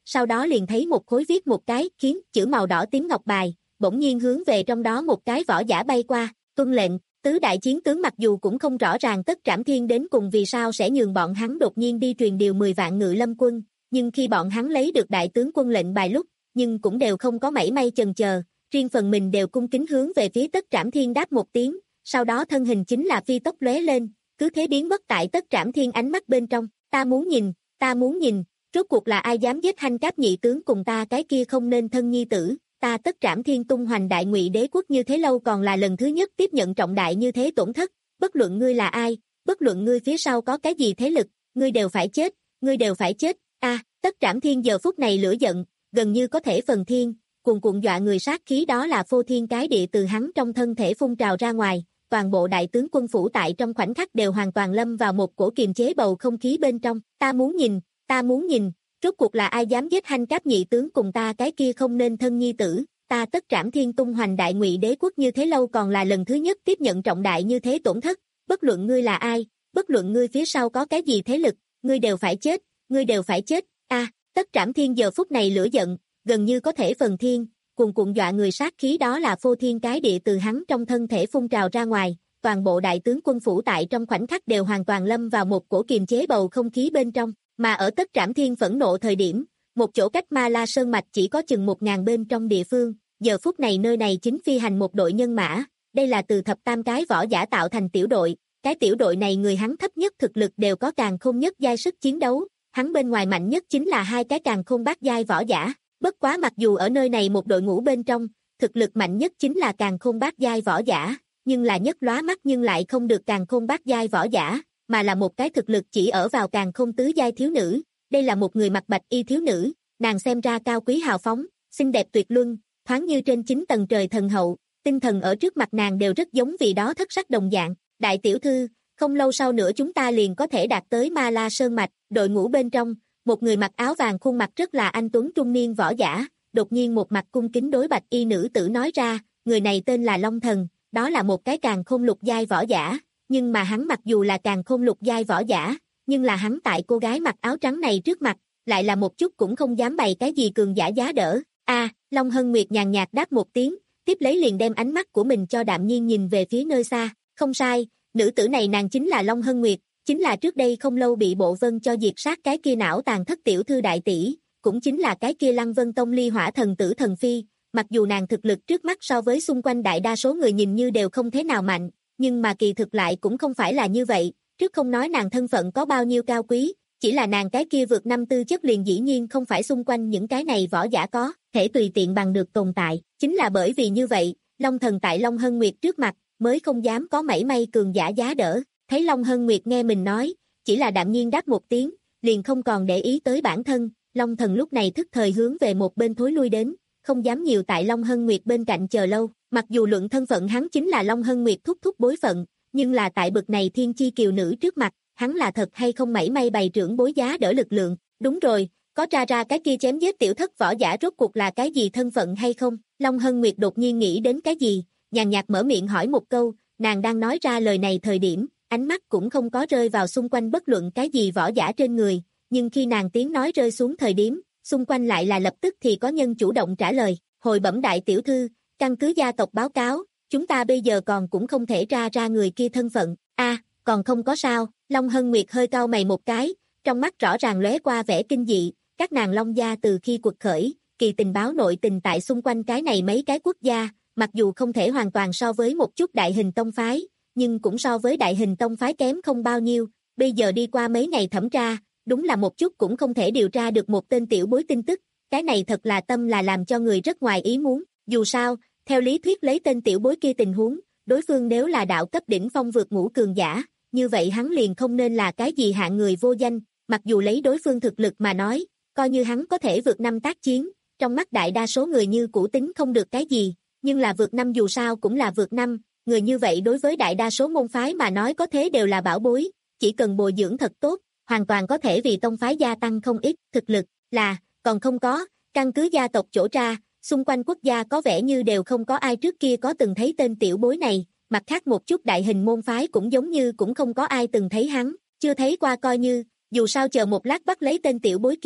S2: sau đó liền thấy một khối viết một cái khiến chữ màu đỏ tím ngọc bài, bỗng nhiên hướng về trong đó một cái võ giả bay qua, tuân lệnh. Tứ đại chiến tướng mặc dù cũng không rõ ràng Tất Trảm Thiên đến cùng vì sao sẽ nhường bọn hắn đột nhiên đi truyền điều mười vạn ngự lâm quân, nhưng khi bọn hắn lấy được đại tướng quân lệnh bài lúc, nhưng cũng đều không có mảy may chần chờ, riêng phần mình đều cung kính hướng về phía Tất Trảm Thiên đáp một tiếng, sau đó thân hình chính là phi tốc lóe lên, cứ thế biến mất tại Tất Trảm Thiên ánh mắt bên trong. Ta muốn nhìn, ta muốn nhìn, rốt cuộc là ai dám giết Hanh Cáp nhị tướng cùng ta cái kia không nên thân nhi tử. Ta Tất Trảm Thiên tung hoành đại ngụy đế quốc như thế lâu còn là lần thứ nhất tiếp nhận trọng đại như thế tổn thất, bất luận ngươi là ai, bất luận ngươi phía sau có cái gì thế lực, ngươi đều phải chết, ngươi đều phải chết. A, à, Tất Trảm Thiên giờ phút này lửa giận, gần như có thể phần thiên, cuồn cuộn dọa người sát khí đó là phô thiên cái địa từ hắn trong thân thể phun trào ra ngoài, toàn bộ đại tướng quân phủ tại trong khoảnh khắc đều hoàn toàn lâm vào một cổ kiềm chế bầu không khí bên trong. Ta muốn nhìn, ta muốn nhìn. Rốt cuộc là ai dám giết Hanh Cáp nhị tướng cùng ta cái kia không nên thân nhi tử. Ta Tất Trảm Thiên tung hoành đại ngụy đế quốc như thế lâu còn là lần thứ nhất tiếp nhận trọng đại như thế tổn thất, bất luận ngươi là ai, bất luận ngươi phía sau có cái gì thế lực, ngươi đều phải chết, ngươi đều phải chết. A, à, Tất Trảm Thiên giờ phút này lửa giận, gần như có thể phần thiên, cuồn cuộn dọa người sát khí đó là phô thiên cái địa từ hắn trong thân thể phun trào ra ngoài, toàn bộ đại tướng quân phủ tại trong khoảnh khắc đều hoàn toàn lâm vào một cổ kiềm chế bầu không khí bên trong. Mà ở Tất Trảm Thiên phẫn nộ thời điểm, một chỗ cách Ma La Sơn Mạch chỉ có chừng một ngàn bên trong địa phương, giờ phút này nơi này chính phi hành một đội nhân mã, đây là từ thập tam cái võ giả tạo thành tiểu đội, cái tiểu đội này người hắn thấp nhất thực lực đều có càn khôn nhất giai sức chiến đấu, hắn bên ngoài mạnh nhất chính là hai cái càn khôn bát giai võ giả, bất quá mặc dù ở nơi này một đội ngũ bên trong, thực lực mạnh nhất chính là càn khôn bát giai võ giả, nhưng là nhất lóa mắt nhưng lại không được càn khôn bát giai võ giả, mà là một cái thực lực chỉ ở vào càn khôn tứ giai thiếu nữ. Đây là một người mặc bạch y thiếu nữ, nàng xem ra cao quý hào phóng, xinh đẹp tuyệt luân, thoáng như trên chín tầng trời thần hậu, tinh thần ở trước mặt nàng đều rất giống vì đó thất sắc đồng dạng. Đại tiểu thư, không lâu sau nữa chúng ta liền có thể đạt tới Ma La Sơn Mạch. Đội ngũ bên trong, một người mặc áo vàng khuôn mặt rất là anh tuấn trung niên võ giả, đột nhiên một mặt cung kính đối bạch y nữ tử nói ra, người này tên là Long Thần, đó là một cái càn khôn lục giai võ giả, nhưng mà hắn mặc dù là càn khôn lục giai võ giả, nhưng là hắn tại cô gái mặc áo trắng này trước mặt, lại là một chút cũng không dám bày cái gì cường giả giá đỡ. A, à, Long Hân Nguyệt nhàn nhạt đáp một tiếng, tiếp lấy liền đem ánh mắt của mình cho đạm nhiên nhìn về phía nơi xa, không sai, nữ tử này nàng chính là Long Hân Nguyệt, chính là trước đây không lâu bị Bộ Vân cho diệt sát cái kia não tàn thất tiểu thư đại tỷ, cũng chính là cái kia Lăng Vân Tông Ly Hỏa thần tử thần phi, mặc dù nàng thực lực trước mắt so với xung quanh đại đa số người nhìn như đều không thế nào mạnh, nhưng mà kỳ thực lại cũng không phải là như vậy, trước không nói nàng thân phận có bao nhiêu cao quý, chỉ là nàng cái kia vượt năm tư chất liền dĩ nhiên không phải xung quanh những cái này võ giả có thể tùy tiện bằng được tồn tại, chính là bởi vì như vậy, Long Thần tại Long Hân Nguyệt trước mặt, mới không dám có mảy may cường giả giá đỡ. Thấy Long Hân Nguyệt nghe mình nói, chỉ là đạm nhiên đáp một tiếng, liền không còn để ý tới bản thân, Long Thần lúc này thức thời hướng về một bên thối lui đến, không dám nhiều tại Long Hân Nguyệt bên cạnh chờ lâu, mặc dù luận thân phận hắn chính là Long Hân Nguyệt thúc thúc bối phận, nhưng là tại bực này thiên chi kiều nữ trước mặt, hắn là thật hay không mảy may bày trưởng bối giá đỡ lực lượng, đúng rồi, có tra ra cái kia chém giết tiểu thất võ giả rốt cuộc là cái gì thân phận hay không? Long Hân Nguyệt đột nhiên nghĩ đến cái gì, nhàn nhạt mở miệng hỏi một câu, nàng đang nói ra lời này thời điểm, ánh mắt cũng không có rơi vào xung quanh bất luận cái gì võ giả trên người, nhưng khi nàng tiếng nói rơi xuống thời điểm, xung quanh lại là lập tức thì có nhân chủ động trả lời, hồi bẩm đại tiểu thư, căn cứ gia tộc báo cáo, chúng ta bây giờ còn cũng không thể tra ra người kia thân phận, a à, còn không có sao, Long Hân Nguyệt hơi cau mày một cái, trong mắt rõ ràng lóe qua vẻ kinh dị, các nàng Long gia từ khi quật khởi, kỳ tình báo nội tình tại xung quanh cái này mấy cái quốc gia, mặc dù không thể hoàn toàn so với một chút đại hình tông phái, nhưng cũng so với đại hình tông phái kém không bao nhiêu, bây giờ đi qua mấy ngày thẩm tra, đúng là một chút cũng không thể điều tra được một tên tiểu bối tin tức, cái này thật là tâm là làm cho người rất ngoài ý muốn, dù sao, theo lý thuyết lấy tên tiểu bối kia tình huống, đối phương nếu là đạo cấp đỉnh phong vượt ngũ cường giả, như vậy hắn liền không nên là cái gì hạng người vô danh, mặc dù lấy đối phương thực lực mà nói, coi như hắn có thể vượt năm tác chiến, trong mắt đại đa số người như cũ tính không được cái gì, nhưng là vượt năm dù sao cũng là vượt năm, người như vậy đối với đại đa số môn phái mà nói có thế đều là bảo bối, chỉ cần bồi dưỡng thật tốt, hoàn toàn có thể vì tông phái gia tăng không ít, thực lực, là, còn không có, căn cứ gia tộc chỗ tra, xung quanh quốc gia có vẻ như đều không có ai trước kia có từng thấy tên tiểu bối này, mặt khác một chút đại hình môn phái cũng giống như cũng không có ai từng thấy hắn, chưa thấy qua coi như, dù sao chờ một lát bắt lấy tên tiểu bối kia,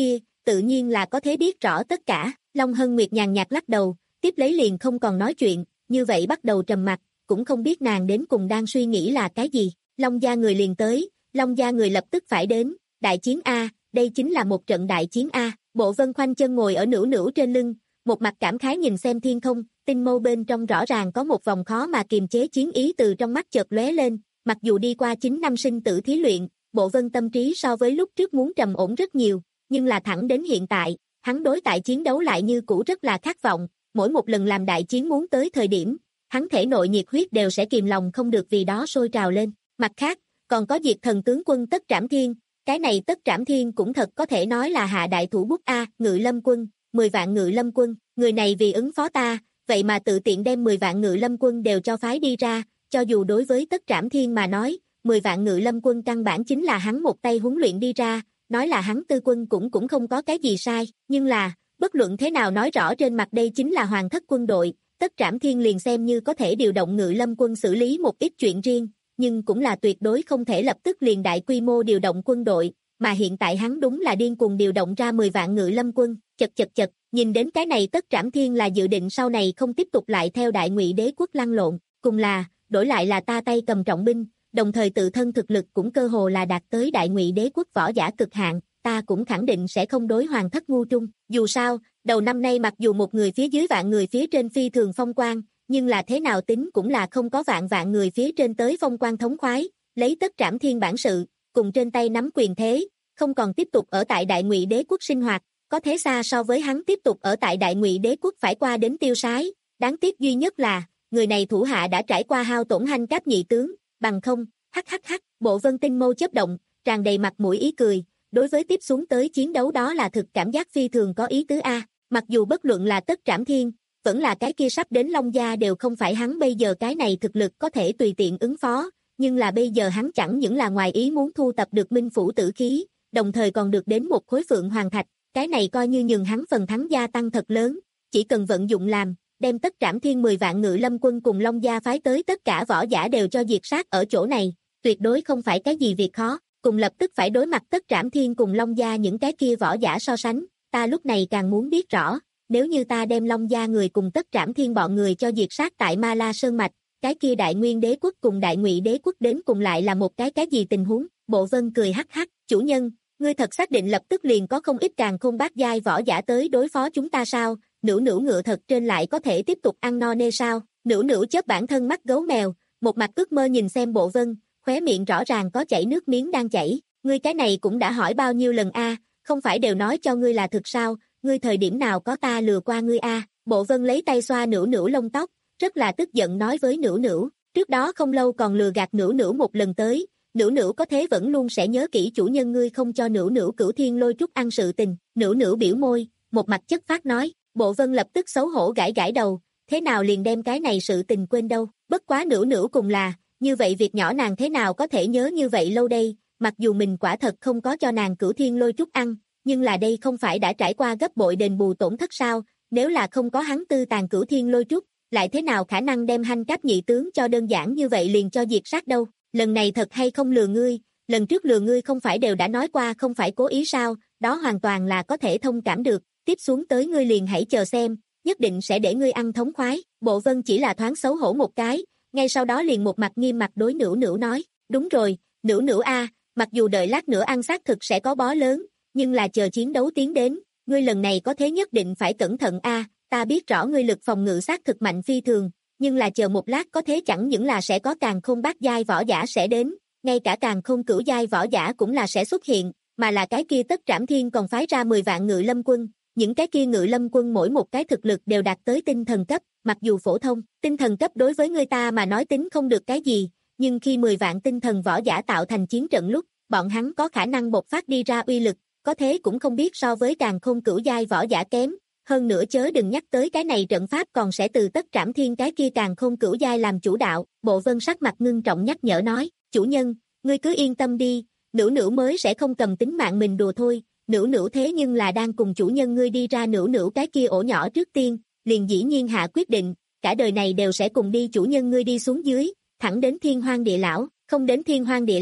S2: tự nhiên là có thể biết rõ tất cả. Long Hân Nguyệt nhàn nhạt lắc đầu, tiếp lấy liền không còn nói chuyện, như vậy bắt đầu trầm mặc, cũng không biết nàng đến cùng đang suy nghĩ là cái gì. Long gia người liền tới, Long gia người lập tức phải đến, đại chiến A, đây chính là một trận đại chiến A. Bộ Vân khoanh chân ngồi ở nửu nửu trên lưng, một mặt cảm khái nhìn xem thiên không, tinh mâu bên trong rõ ràng có một vòng khó mà kiềm chế chiến ý từ trong mắt chợt lóe lên, mặc dù đi qua chín năm sinh tử thí luyện, Bộ Vân tâm trí so với lúc trước muốn trầm ổn rất nhiều, nhưng là thẳng đến hiện tại, hắn đối tại chiến đấu lại như cũ rất là khát vọng, mỗi một lần làm đại chiến muốn tới thời điểm, hắn thể nội nhiệt huyết đều sẽ kìm lòng không được vì đó sôi trào lên. Mặt khác, còn có Diệt Thần tướng quân Tất Trảm Thiên, cái này Tất Trảm Thiên cũng thật có thể nói là hạ đại thủ bút A. Ngự Lâm quân, mười vạn Ngự Lâm quân, người này vì ứng phó ta, vậy mà tự tiện đem mười vạn Ngự Lâm quân đều cho phái đi ra, cho dù đối với Tất Trảm Thiên mà nói, mười vạn Ngự Lâm quân căn bản chính là hắn một tay huấn luyện đi ra, nói là hắn tư quân cũng cũng không có cái gì sai, nhưng là, bất luận thế nào nói rõ trên mặt đây chính là hoàng thất quân đội, Tất Trảm Thiên liền xem như có thể điều động Ngự Lâm quân xử lý một ít chuyện riêng, nhưng cũng là tuyệt đối không thể lập tức liền đại quy mô điều động quân đội, mà hiện tại hắn đúng là điên cuồng điều động ra mười vạn Ngự Lâm quân, chật chật chật, nhìn đến cái này Tất Trảm Thiên là dự định sau này không tiếp tục lại theo Đại Ngụy Đế quốc lăn lộn, cùng là, đổi lại là ta tay cầm trọng binh, đồng thời tự thân thực lực cũng cơ hồ là đạt tới Đại Ngụy Đế quốc võ giả cực hạn, ta cũng khẳng định sẽ không đối hoàng thất ngu trung, dù sao, đầu năm nay mặc dù một người phía dưới vạn người phía trên phi thường phong quang, nhưng là thế nào tính cũng là không có vạn vạn người phía trên tới phong quang thống khoái, lấy Tất Trảm Thiên bản sự, cùng trên tay nắm quyền thế, không còn tiếp tục ở tại Đại Ngụy Đế quốc sinh hoạt, có thế xa so với hắn tiếp tục ở tại Đại Ngụy Đế quốc phải qua đến tiêu sái, đáng tiếc duy nhất là, người này thủ hạ đã trải qua hao tổn hành cáp nhị tướng, bằng không, hắc hắc hắc, Bộ Vân tinh mâu chớp động, tràn đầy mặt mũi ý cười, đối với tiếp xuống tới chiến đấu đó là thực cảm giác phi thường có ý tứ A, mặc dù bất luận là Tất Trảm Thiên, vẫn là cái kia sắp đến Long gia đều không phải hắn bây giờ cái này thực lực có thể tùy tiện ứng phó, nhưng là bây giờ hắn chẳng những là ngoài ý muốn thu tập được Minh Phủ tử khí, đồng thời còn được đến một khối Phượng Hoàng Thạch, cái này coi như nhường hắn phần thắng gia tăng thật lớn, chỉ cần vận dụng làm, đem Tất Trảm Thiên mười vạn Ngự Lâm quân cùng Long gia phái tới tất cả võ giả đều cho diệt sát ở chỗ này, tuyệt đối không phải cái gì việc khó, cùng lập tức phải đối mặt Tất Trảm Thiên cùng Long gia những cái kia võ giả so sánh, ta lúc này càng muốn biết rõ, nếu như ta đem Long gia người cùng Tất Trảm Thiên bọn người cho diệt sát tại Ma La Sơn Mạch, cái kia Đại Nguyên Đế quốc cùng Đại Ngụy Đế quốc đến cùng lại là một cái cái gì tình huống? Bộ Vân cười hắc hắc, chủ nhân, ngươi thật xác định lập tức liền có không ít càng khôn bát giai võ giả tới đối phó chúng ta sao? Nửu nửu ngựa thật trên lại có thể tiếp tục ăn no nê sao? Nửu nửu chớp bản thân mắt gấu mèo, một mặt ước mơ nhìn xem Bộ Vân, khóe miệng rõ ràng có chảy nước miếng đang chảy, ngươi cái này cũng đã hỏi bao nhiêu lần a, không phải đều nói cho ngươi là thực sao? Ngươi thời điểm nào có ta lừa qua ngươi a? Bộ Vân lấy tay xoa Nửu nửu lông tóc, rất là tức giận nói với Nửu nửu, trước đó không lâu còn lừa gạt Nửu nửu một lần tới, Nửu nửu có thế vẫn luôn sẽ nhớ kỹ chủ nhân ngươi không cho Nửu nửu Cửu Thiên Lôi Trúc ăn sự tình. Nửu nửu biểu môi, một mặt chất phát nói, Bộ Vân lập tức xấu hổ gãi gãi đầu, thế nào liền đem cái này sự tình quên đâu, bất quá Nửu nửu cùng là, như vậy việc nhỏ nàng thế nào có thể nhớ như vậy lâu đây, mặc dù mình quả thật không có cho nàng Cửu Thiên Lôi Trúc ăn, nhưng là đây không phải đã trải qua gấp bội đền bù tổn thất sao, nếu là không có hắn tư tàn Cửu Thiên Lôi Trúc, lại thế nào khả năng đem Hanh Cáp nhị tướng cho đơn giản như vậy liền cho diệt sát đâu, lần này thật hay không lừa ngươi, lần trước lừa ngươi không phải đều đã nói qua không phải cố ý sao, đó hoàn toàn là có thể thông cảm được, tiếp xuống tới ngươi liền hãy chờ xem, nhất định sẽ để ngươi ăn thống khoái. Bộ Vân chỉ là thoáng xấu hổ một cái, ngay sau đó liền một mặt nghiêm mặt đối Nửu nửu nói, đúng rồi, Nửu nửu a, mặc dù đợi lát nữa ăn xác thực sẽ có bó lớn, nhưng là chờ chiến đấu tiến đến, ngươi lần này có thế nhất định phải cẩn thận a, ta biết rõ ngươi lực phòng ngự xác thực mạnh phi thường, nhưng là chờ một lát có thế chẳng những là sẽ có càng khôn bát giai võ giả sẽ đến, ngay cả càng khôn cửu giai võ giả cũng là sẽ xuất hiện, mà là cái kia Tất Trảm Thiên còn phái ra mười vạn Ngự Lâm quân, những cái kia Ngự Lâm quân mỗi một cái thực lực đều đạt tới tinh thần cấp, mặc dù phổ thông, tinh thần cấp đối với người ta mà nói tính không được cái gì, nhưng khi mười vạn tinh thần võ giả tạo thành chiến trận lúc, bọn hắn có khả năng bộc phát đi ra uy lực, có thế cũng không biết so với càng khôn cửu giai võ giả kém, hơn nữa chớ đừng nhắc tới cái này trận pháp còn sẽ từ Tất Trảm Thiên cái kia càng khôn cửu giai làm chủ đạo. Bộ Vân sắc mặt ngưng trọng nhắc nhở nói, chủ nhân, ngươi cứ yên tâm đi, Nửu nửu mới sẽ không cầm tính mạng mình đùa thôi, Nửu nửu thế nhưng là đang cùng chủ nhân ngươi đi ra Nửu nửu cái kia ổ nhỏ trước tiên, liền dĩ nhiên hạ quyết định, cả đời này đều sẽ cùng đi chủ nhân ngươi đi xuống dưới, thẳng đến Thiên Hoang Địa Lão, không đến Thiên Hoang Địa Lão,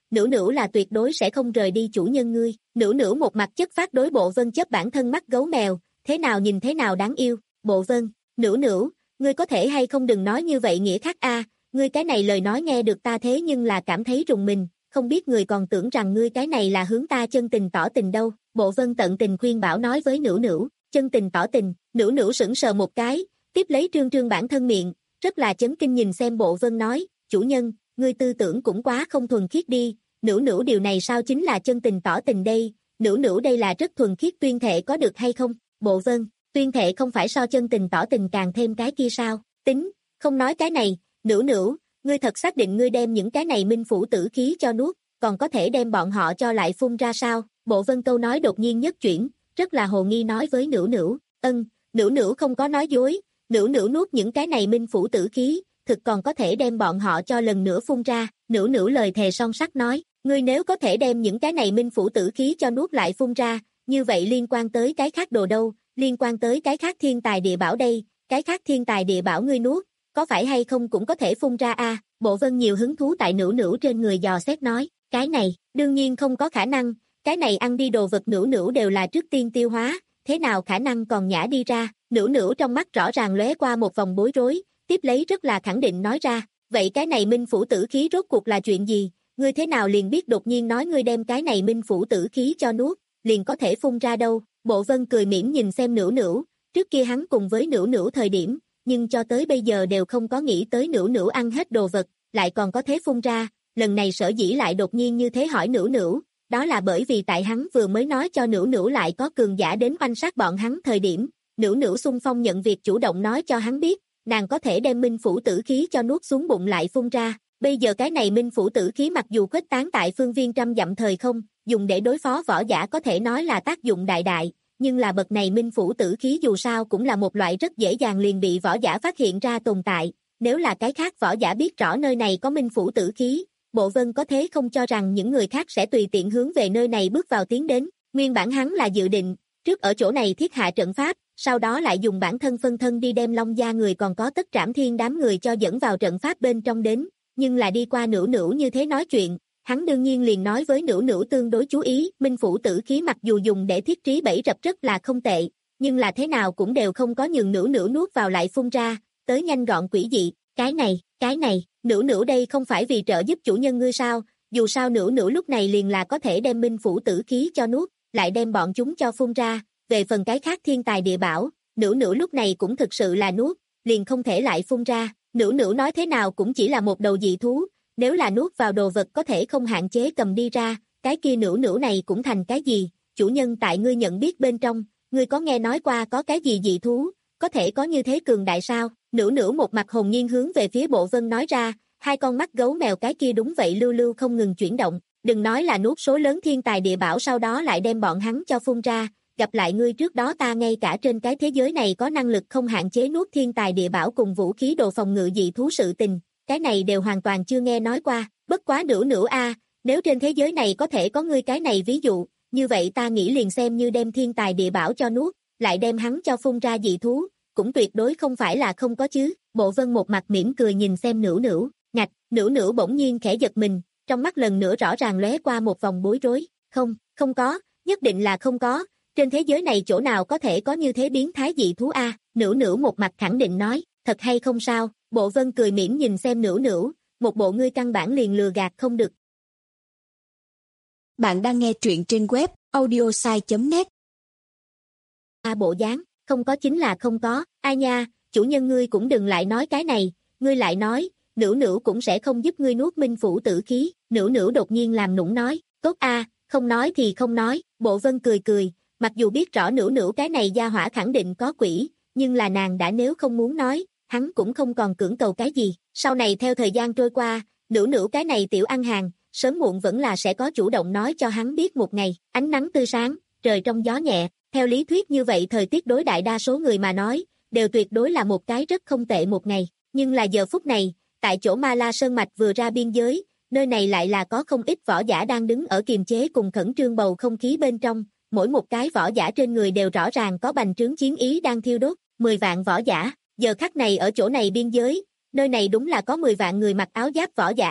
S2: Nữu Nữu là tuyệt đối sẽ không rời đi chủ nhân ngươi. Nữu Nữu một mặt chất phát đối Bộ Vân chớp bản thân mắt gấu mèo, thế nào nhìn thế nào đáng yêu. Bộ Vân, Nữu Nữu, ngươi có thể hay không đừng nói như vậy nghĩa khác a, ngươi cái này lời nói nghe được ta thế nhưng là cảm thấy rùng mình, không biết người còn tưởng rằng ngươi cái này là hướng ta chân tình tỏ tình đâu. Bộ Vân tận tình khuyên bảo nói với Nữu Nữu, chân tình tỏ tình. Nữu Nữu sững sờ một cái, tiếp lấy trương trương bản thân miệng, rất là chấn kinh nhìn xem Bộ Vân nói, chủ nhân, ngươi tư tưởng cũng quá không thuần khiết đi, Nữu Nữu điều này sao chính là chân tình tỏ tình đây, Nữu Nữu đây là rất thuần khiết tuyên thệ có được hay không? Bộ Vân, tuyên thệ không phải so chân tình tỏ tình càng thêm cái kia sao? Tính, không nói cái này, Nữu Nữu, ngươi thật xác định ngươi đem những cái này minh phủ tử khí cho nuốt, còn có thể đem bọn họ cho lại phun ra sao? Bộ Vân câu nói đột nhiên nhất chuyển, rất là hồ nghi nói với Nữu Nữu, ân, Nữu Nữu không có nói dối, Nữu Nữu nuốt những cái này minh phủ tử khí, thực còn có thể đem bọn họ cho lần nữa phun ra. Nữu Nữu lời thề son sắt nói, ngươi nếu có thể đem những cái này minh phủ tử khí cho nuốt lại phun ra, như vậy liên quan tới cái khác đồ đâu, liên quan tới cái khác thiên tài địa bảo đây, cái khác thiên tài địa bảo ngươi nuốt, có phải hay không cũng có thể phun ra a? À? Bộ Vân nhiều hứng thú tại Nữu Nữu trên người dò xét nói, cái này, đương nhiên không có khả năng, cái này ăn đi đồ vật Nữu Nữu đều là trước tiên tiêu hóa, thế nào khả năng còn nhả đi ra? Nữu Nữu trong mắt rõ ràng lóe qua một vòng bối rối, tiếp lấy rất là khẳng định nói ra, vậy cái này minh phủ tử khí rốt cuộc là chuyện gì? Ngươi thế nào liền biết đột nhiên nói ngươi đem cái này minh phủ tử khí cho nuốt, liền có thể phun ra đâu? Bộ Vân cười mỉm nhìn xem Nữu Nữu, trước kia hắn cùng với Nữu Nữu thời điểm, nhưng cho tới bây giờ đều không có nghĩ tới Nữu Nữu ăn hết đồ vật, lại còn có thế phun ra, lần này sở dĩ lại đột nhiên như thế hỏi Nữu Nữu, đó là bởi vì tại hắn vừa mới nói cho Nữu Nữu lại có cường giả đến oanh sát bọn hắn thời điểm, Nữu Nữu xung phong nhận việc chủ động nói cho hắn biết, nàng có thể đem minh phủ tử khí cho nuốt xuống bụng lại phun ra. Bây giờ cái này minh phủ tử khí mặc dù khuếch tán tại phương viên trăm dặm thời không, dùng để đối phó võ giả có thể nói là tác dụng đại đại, nhưng là bậc này minh phủ tử khí dù sao cũng là một loại rất dễ dàng liền bị võ giả phát hiện ra tồn tại, nếu là cái khác võ giả biết rõ nơi này có minh phủ tử khí, Bộ Vân có thế không cho rằng những người khác sẽ tùy tiện hướng về nơi này bước vào tiến đến, nguyên bản hắn là dự định, trước ở chỗ này thiết hạ trận pháp, sau đó lại dùng bản thân phân thân đi đem Long gia người còn có tất trảm thiên đám người cho dẫn vào trận pháp bên trong đến, nhưng là đi qua Nữu Nữu như thế nói chuyện, hắn đương nhiên liền nói với Nữu Nữu tương đối chú ý, minh phủ tử khí mặc dù dùng để thiết trí bẫy rập rất là không tệ, nhưng là thế nào cũng đều không có nhường Nữu Nữu nuốt vào lại phun ra, tới nhanh gọn quỷ dị, cái này, cái này, Nữu Nữu đây không phải vì trợ giúp chủ nhân ngươi sao, dù sao Nữu Nữu lúc này liền là có thể đem minh phủ tử khí cho nuốt, lại đem bọn chúng cho phun ra, về phần cái khác thiên tài địa bảo, Nữu Nữu lúc này cũng thực sự là nuốt, liền không thể lại phun ra, Nữu Nữu nói thế nào cũng chỉ là một đầu dị thú, nếu là nuốt vào đồ vật có thể không hạn chế cầm đi ra, cái kia Nữu Nữu này cũng thành cái gì, chủ nhân tại ngươi nhận biết bên trong, ngươi có nghe nói qua có cái gì dị thú, có thể có như thế cường đại sao? Nữu Nữu một mặt hồn nhiên hướng về phía Bộ Vân nói ra, hai con mắt gấu mèo cái kia đúng vậy lưu lưu không ngừng chuyển động, đừng nói là nuốt số lớn thiên tài địa bảo sau đó lại đem bọn hắn cho phun ra, gặp lại ngươi trước đó ta ngay cả trên cái thế giới này có năng lực không hạn chế nuốt thiên tài địa bảo cùng vũ khí đồ phòng ngự dị thú sự tình, cái này đều hoàn toàn chưa nghe nói qua, bất quá Nữu Nữu a, nếu trên thế giới này có thể có ngươi cái này ví dụ, như vậy ta nghĩ liền xem như đem thiên tài địa bảo cho nuốt, lại đem hắn cho phun ra dị thú, cũng tuyệt đối không phải là không có chứ. Bộ Vân một mặt mỉm cười nhìn xem Nữu Nữu, ngạch, Nữu Nữu bỗng nhiên khẽ giật mình, trong mắt lần nữa rõ ràng lóe qua một vòng bối rối, không, không có, nhất định là không có, trên thế giới này chỗ nào có thể có như thế biến thái dị thú a? Nữu Nữu một mặt khẳng định nói, thật hay không sao? Bộ Vân cười mỉm nhìn xem Nữu Nữu, một bộ ngươi căn bản liền lừa gạt không được.
S3: Bạn đang nghe truyện trên web audiosai chấm net.
S2: A bộ dáng, không có chính là không có, ai nha, chủ nhân ngươi cũng đừng lại nói cái này, ngươi lại nói, Nữu Nữu cũng sẽ không giúp ngươi nuốt minh phủ tử khí, Nữu Nữu đột nhiên làm nũng nói, tốt a, không nói thì không nói, Bộ Vân cười cười, mặc dù biết rõ Nữu Nữu cái này gia hỏa khẳng định có quỷ, nhưng là nàng đã nếu không muốn nói, hắn cũng không còn cưỡng cầu cái gì, sau này theo thời gian trôi qua, Nữu Nữu cái này tiểu ăn hàng, sớm muộn vẫn là sẽ có chủ động nói cho hắn biết một ngày, ánh nắng tươi sáng, trời trong gió nhẹ, theo lý thuyết như vậy thời tiết đối đại đa số người mà nói, đều tuyệt đối là một cái rất không tệ một ngày, nhưng là giờ phút này, tại chỗ Ma La Sơn Mạch vừa ra biên giới, nơi này lại là có không ít võ giả đang đứng ở kiềm chế cùng khẩn trương bầu không khí bên trong, mỗi một cái võ giả trên người đều rõ ràng có bành trướng chiến ý đang thiêu đốt, mười vạn võ giả, giờ khắc này ở chỗ này biên giới, nơi này đúng là có mười vạn người mặc áo giáp võ giả,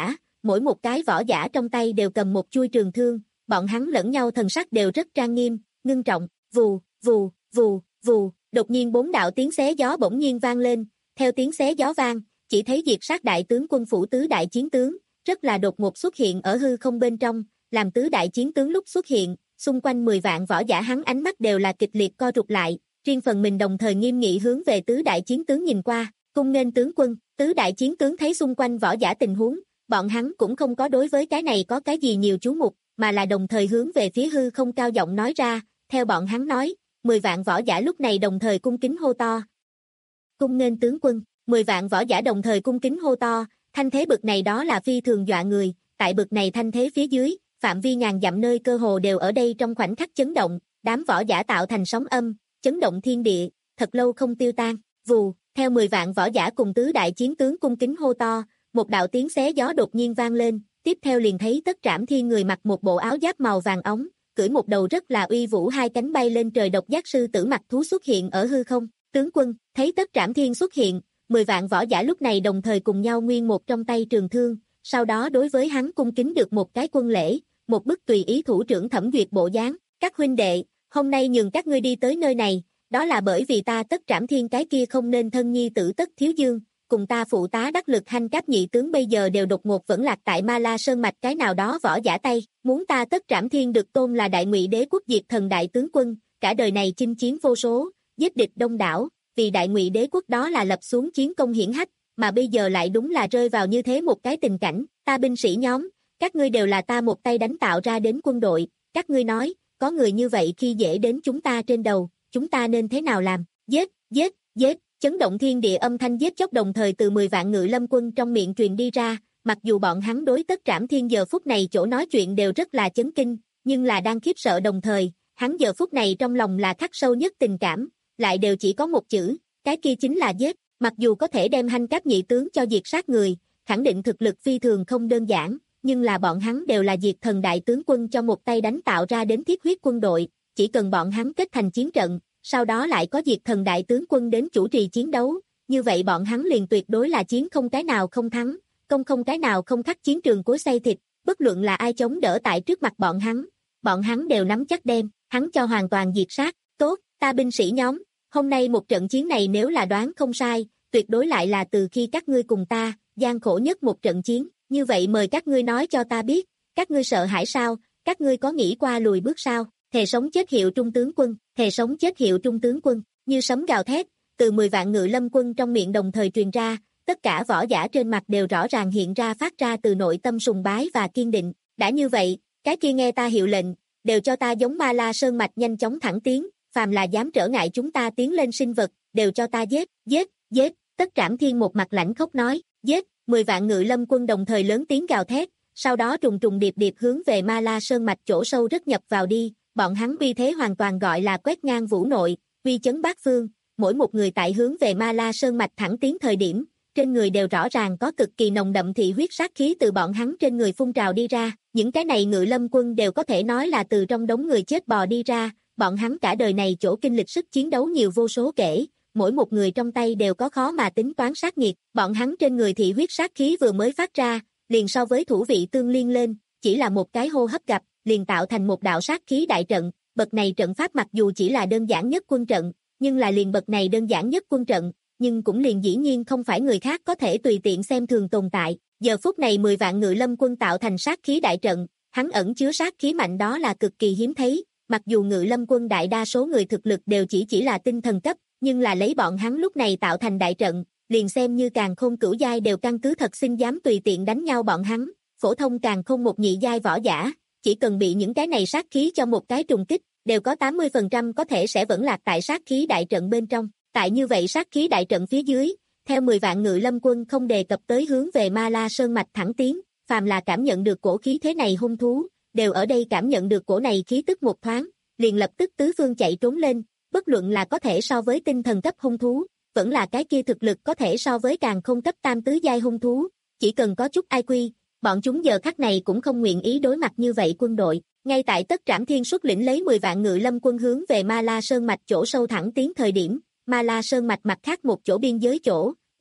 S2: mỗi một cái võ giả trong tay đều cầm một chuôi trường thương, bọn hắn lẫn nhau thần sắc đều rất trang nghiêm, ngưng trọng, vù, vù, vù, vù, đột nhiên bốn đạo tiếng xé gió bỗng nhiên vang lên, theo tiếng xé gió vang, chỉ thấy Diệt Sát đại tướng quân phủ tứ đại chiến tướng, rất là đột ngột xuất hiện ở hư không bên trong, làm tứ đại chiến tướng lúc xuất hiện, xung quanh mười vạn võ giả hắn ánh mắt đều là kịch liệt co rụt lại, riêng phần mình đồng thời nghiêm nghị hướng về tứ đại chiến tướng nhìn qua, cung nghênh tướng quân, tứ đại chiến tướng thấy xung quanh võ giả tình huống, bọn hắn cũng không có đối với cái này có cái gì nhiều chú mục, mà là đồng thời hướng về phía hư không cao giọng nói ra, theo bọn hắn nói, mười vạn võ giả lúc này đồng thời cung kính hô to. Cung nghênh tướng quân, mười vạn võ giả đồng thời cung kính hô to, thanh thế bực này đó là phi thường dọa người, tại bực này thanh thế phía dưới, phạm vi ngàn dặm nơi cơ hồ đều ở đây trong khoảnh khắc chấn động, đám võ giả tạo thành sóng âm, chấn động thiên địa, thật lâu không tiêu tan, vù, theo mười vạn võ giả cùng tứ đại chiến tướng cung kính hô to, một đạo tiếng xé gió đột nhiên vang lên, tiếp theo liền thấy Tất Trảm Thiên người mặc một bộ áo giáp màu vàng óng, cưỡi một đầu rất là uy vũ hai cánh bay lên trời độc giác sư tử mặt thú xuất hiện ở hư không, tướng quân, thấy Tất Trảm Thiên xuất hiện, mười vạn võ giả lúc này đồng thời cùng nhau nguyên một trong tay trường thương, sau đó đối với hắn cung kính được một cái quân lễ, một bức tùy ý thủ trưởng Thẩm Duyệt bộ dáng, các huynh đệ, hôm nay nhường các ngươi đi tới nơi này, đó là bởi vì ta Tất Trảm Thiên cái kia không nên thân nhi tử Tất Thiếu Dương, cùng ta phụ tá đắc lực Hành Cáp nhị tướng bây giờ đều đột ngột vẫn lạc tại Ma La Sơn mạch cái nào đó võ giả tay, muốn ta Tất Trảm Thiên được tôn là Đại Ngụy Đế quốc diệt thần đại tướng quân, cả đời này chinh chiến vô số, giết địch đông đảo, vì Đại Ngụy Đế quốc đó là lập xuống chiến công hiển hách, mà bây giờ lại đúng là rơi vào như thế một cái tình cảnh, ta binh sĩ nhóm, các ngươi đều là ta một tay đánh tạo ra đến quân đội, các ngươi nói, có người như vậy khi dễ đến chúng ta trên đầu, chúng ta nên thế nào làm, giết, giết, giết, chấn động thiên địa âm thanh giết chóc đồng thời từ mười vạn ngự lâm quân trong miệng truyền đi ra, mặc dù bọn hắn đối Tất Trảm Thiên giờ phút này chỗ nói chuyện đều rất là chấn kinh, nhưng là đang khiếp sợ đồng thời, hắn giờ phút này trong lòng là khắc sâu nhất tình cảm, lại đều chỉ có một chữ, cái kia chính là giết, mặc dù có thể đem Hành Cáp nhị tướng cho diệt sát người, khẳng định thực lực phi thường không đơn giản, nhưng là bọn hắn đều là diệt thần đại tướng quân cho một tay đánh tạo ra đến thiết huyết quân đội, chỉ cần bọn hắn kết thành chiến trận, sau đó lại có diệt thần đại tướng quân đến chủ trì chiến đấu, như vậy bọn hắn liền tuyệt đối là chiến không cái nào không thắng, công không cái nào không khắc chiến trường cối xay thịt, bất luận là ai chống đỡ tại trước mặt bọn hắn, bọn hắn đều nắm chắc đem, hắn cho hoàn toàn diệt sát, tốt, ta binh sĩ nhóm, hôm nay một trận chiến này nếu là đoán không sai, tuyệt đối lại là từ khi các ngươi cùng ta, gian khổ nhất một trận chiến, như vậy mời các ngươi nói cho ta biết, các ngươi sợ hãi sao, các ngươi có nghĩ qua lùi bước sao, thề sống chết hiệu trung tướng quân, thề sống chết hiệu trung tướng quân, như sấm gào thét, từ mười vạn ngự lâm quân trong miệng đồng thời truyền ra, tất cả võ giả trên mặt đều rõ ràng hiện ra phát ra từ nội tâm sùng bái và kiên định, đã như vậy, cái kia nghe ta hiệu lệnh, đều cho ta giống Ma La Sơn mạch nhanh chóng thẳng tiến, phàm là dám trở ngại chúng ta tiến lên sinh vật, đều cho ta giết, giết, giết, Tất Trảm Thiên một mặt lãnh khốc nói, giết, mười vạn ngự lâm quân đồng thời lớn tiếng gào thét, sau đó trùng trùng điệp điệp hướng về Ma La Sơn mạch chỗ sâu rất nhập vào đi, bọn hắn uy thế hoàn toàn gọi là quét ngang vũ nội, uy chấn bát phương, mỗi một người tại hướng về Ma La Sơn mạch thẳng tiến thời điểm, trên người đều rõ ràng có cực kỳ nồng đậm thị huyết sát khí từ bọn hắn trên người phun trào đi ra, những cái này ngự lâm quân đều có thể nói là từ trong đống người chết bò đi ra, bọn hắn cả đời này chỗ kinh lịch sức chiến đấu nhiều vô số kể, mỗi một người trong tay đều có khó mà tính toán sát nghiệt, bọn hắn trên người thị huyết sát khí vừa mới phát ra, liền so với thủ vị tương liên lên, chỉ là một cái hô hấp gặp, liền tạo thành một đạo sát khí đại trận, bậc này trận pháp mặc dù chỉ là đơn giản nhất quân trận, nhưng là liền bậc này đơn giản nhất quân trận, nhưng cũng liền dĩ nhiên không phải người khác có thể tùy tiện xem thường tồn tại, giờ phút này mười vạn ngự lâm quân tạo thành sát khí đại trận, hắn ẩn chứa sát khí mạnh đó là cực kỳ hiếm thấy, mặc dù ngự lâm quân đại đa số người thực lực đều chỉ chỉ là tinh thần cấp, nhưng là lấy bọn hắn lúc này tạo thành đại trận, liền xem như càng khôn cửu giai đều căn cứ thật xin dám tùy tiện đánh nhau bọn hắn, phổ thông càng khôn một nhị giai võ giả, chỉ cần bị những cái này sát khí cho một cái trùng kích, đều có tám mươi phần trăm có thể sẽ vẫn lạc tại sát khí đại trận bên trong, tại như vậy sát khí đại trận phía dưới, theo mười vạn ngự lâm quân không đề cập tới hướng về Ma La Sơn mạch thẳng tiến, phàm là cảm nhận được cổ khí thế này hung thú, đều ở đây cảm nhận được cổ này khí tức một thoáng, liền lập tức tứ phương chạy trốn lên, bất luận là có thể so với tinh thần cấp hung thú, vẫn là cái kia thực lực có thể so với càng không cấp tam tứ giai hung thú, chỉ cần có chút ai quy, bọn chúng giờ khắc này cũng không nguyện ý đối mặt như vậy quân đội. Ngay tại Tất Trảm Thiên xuất lĩnh lấy mười vạn ngự lâm quân hướng về Ma La Sơn mạch chỗ sâu thẳng tiến thời điểm, Ma La Sơn mạch mặt khác một chỗ biên giới chỗ,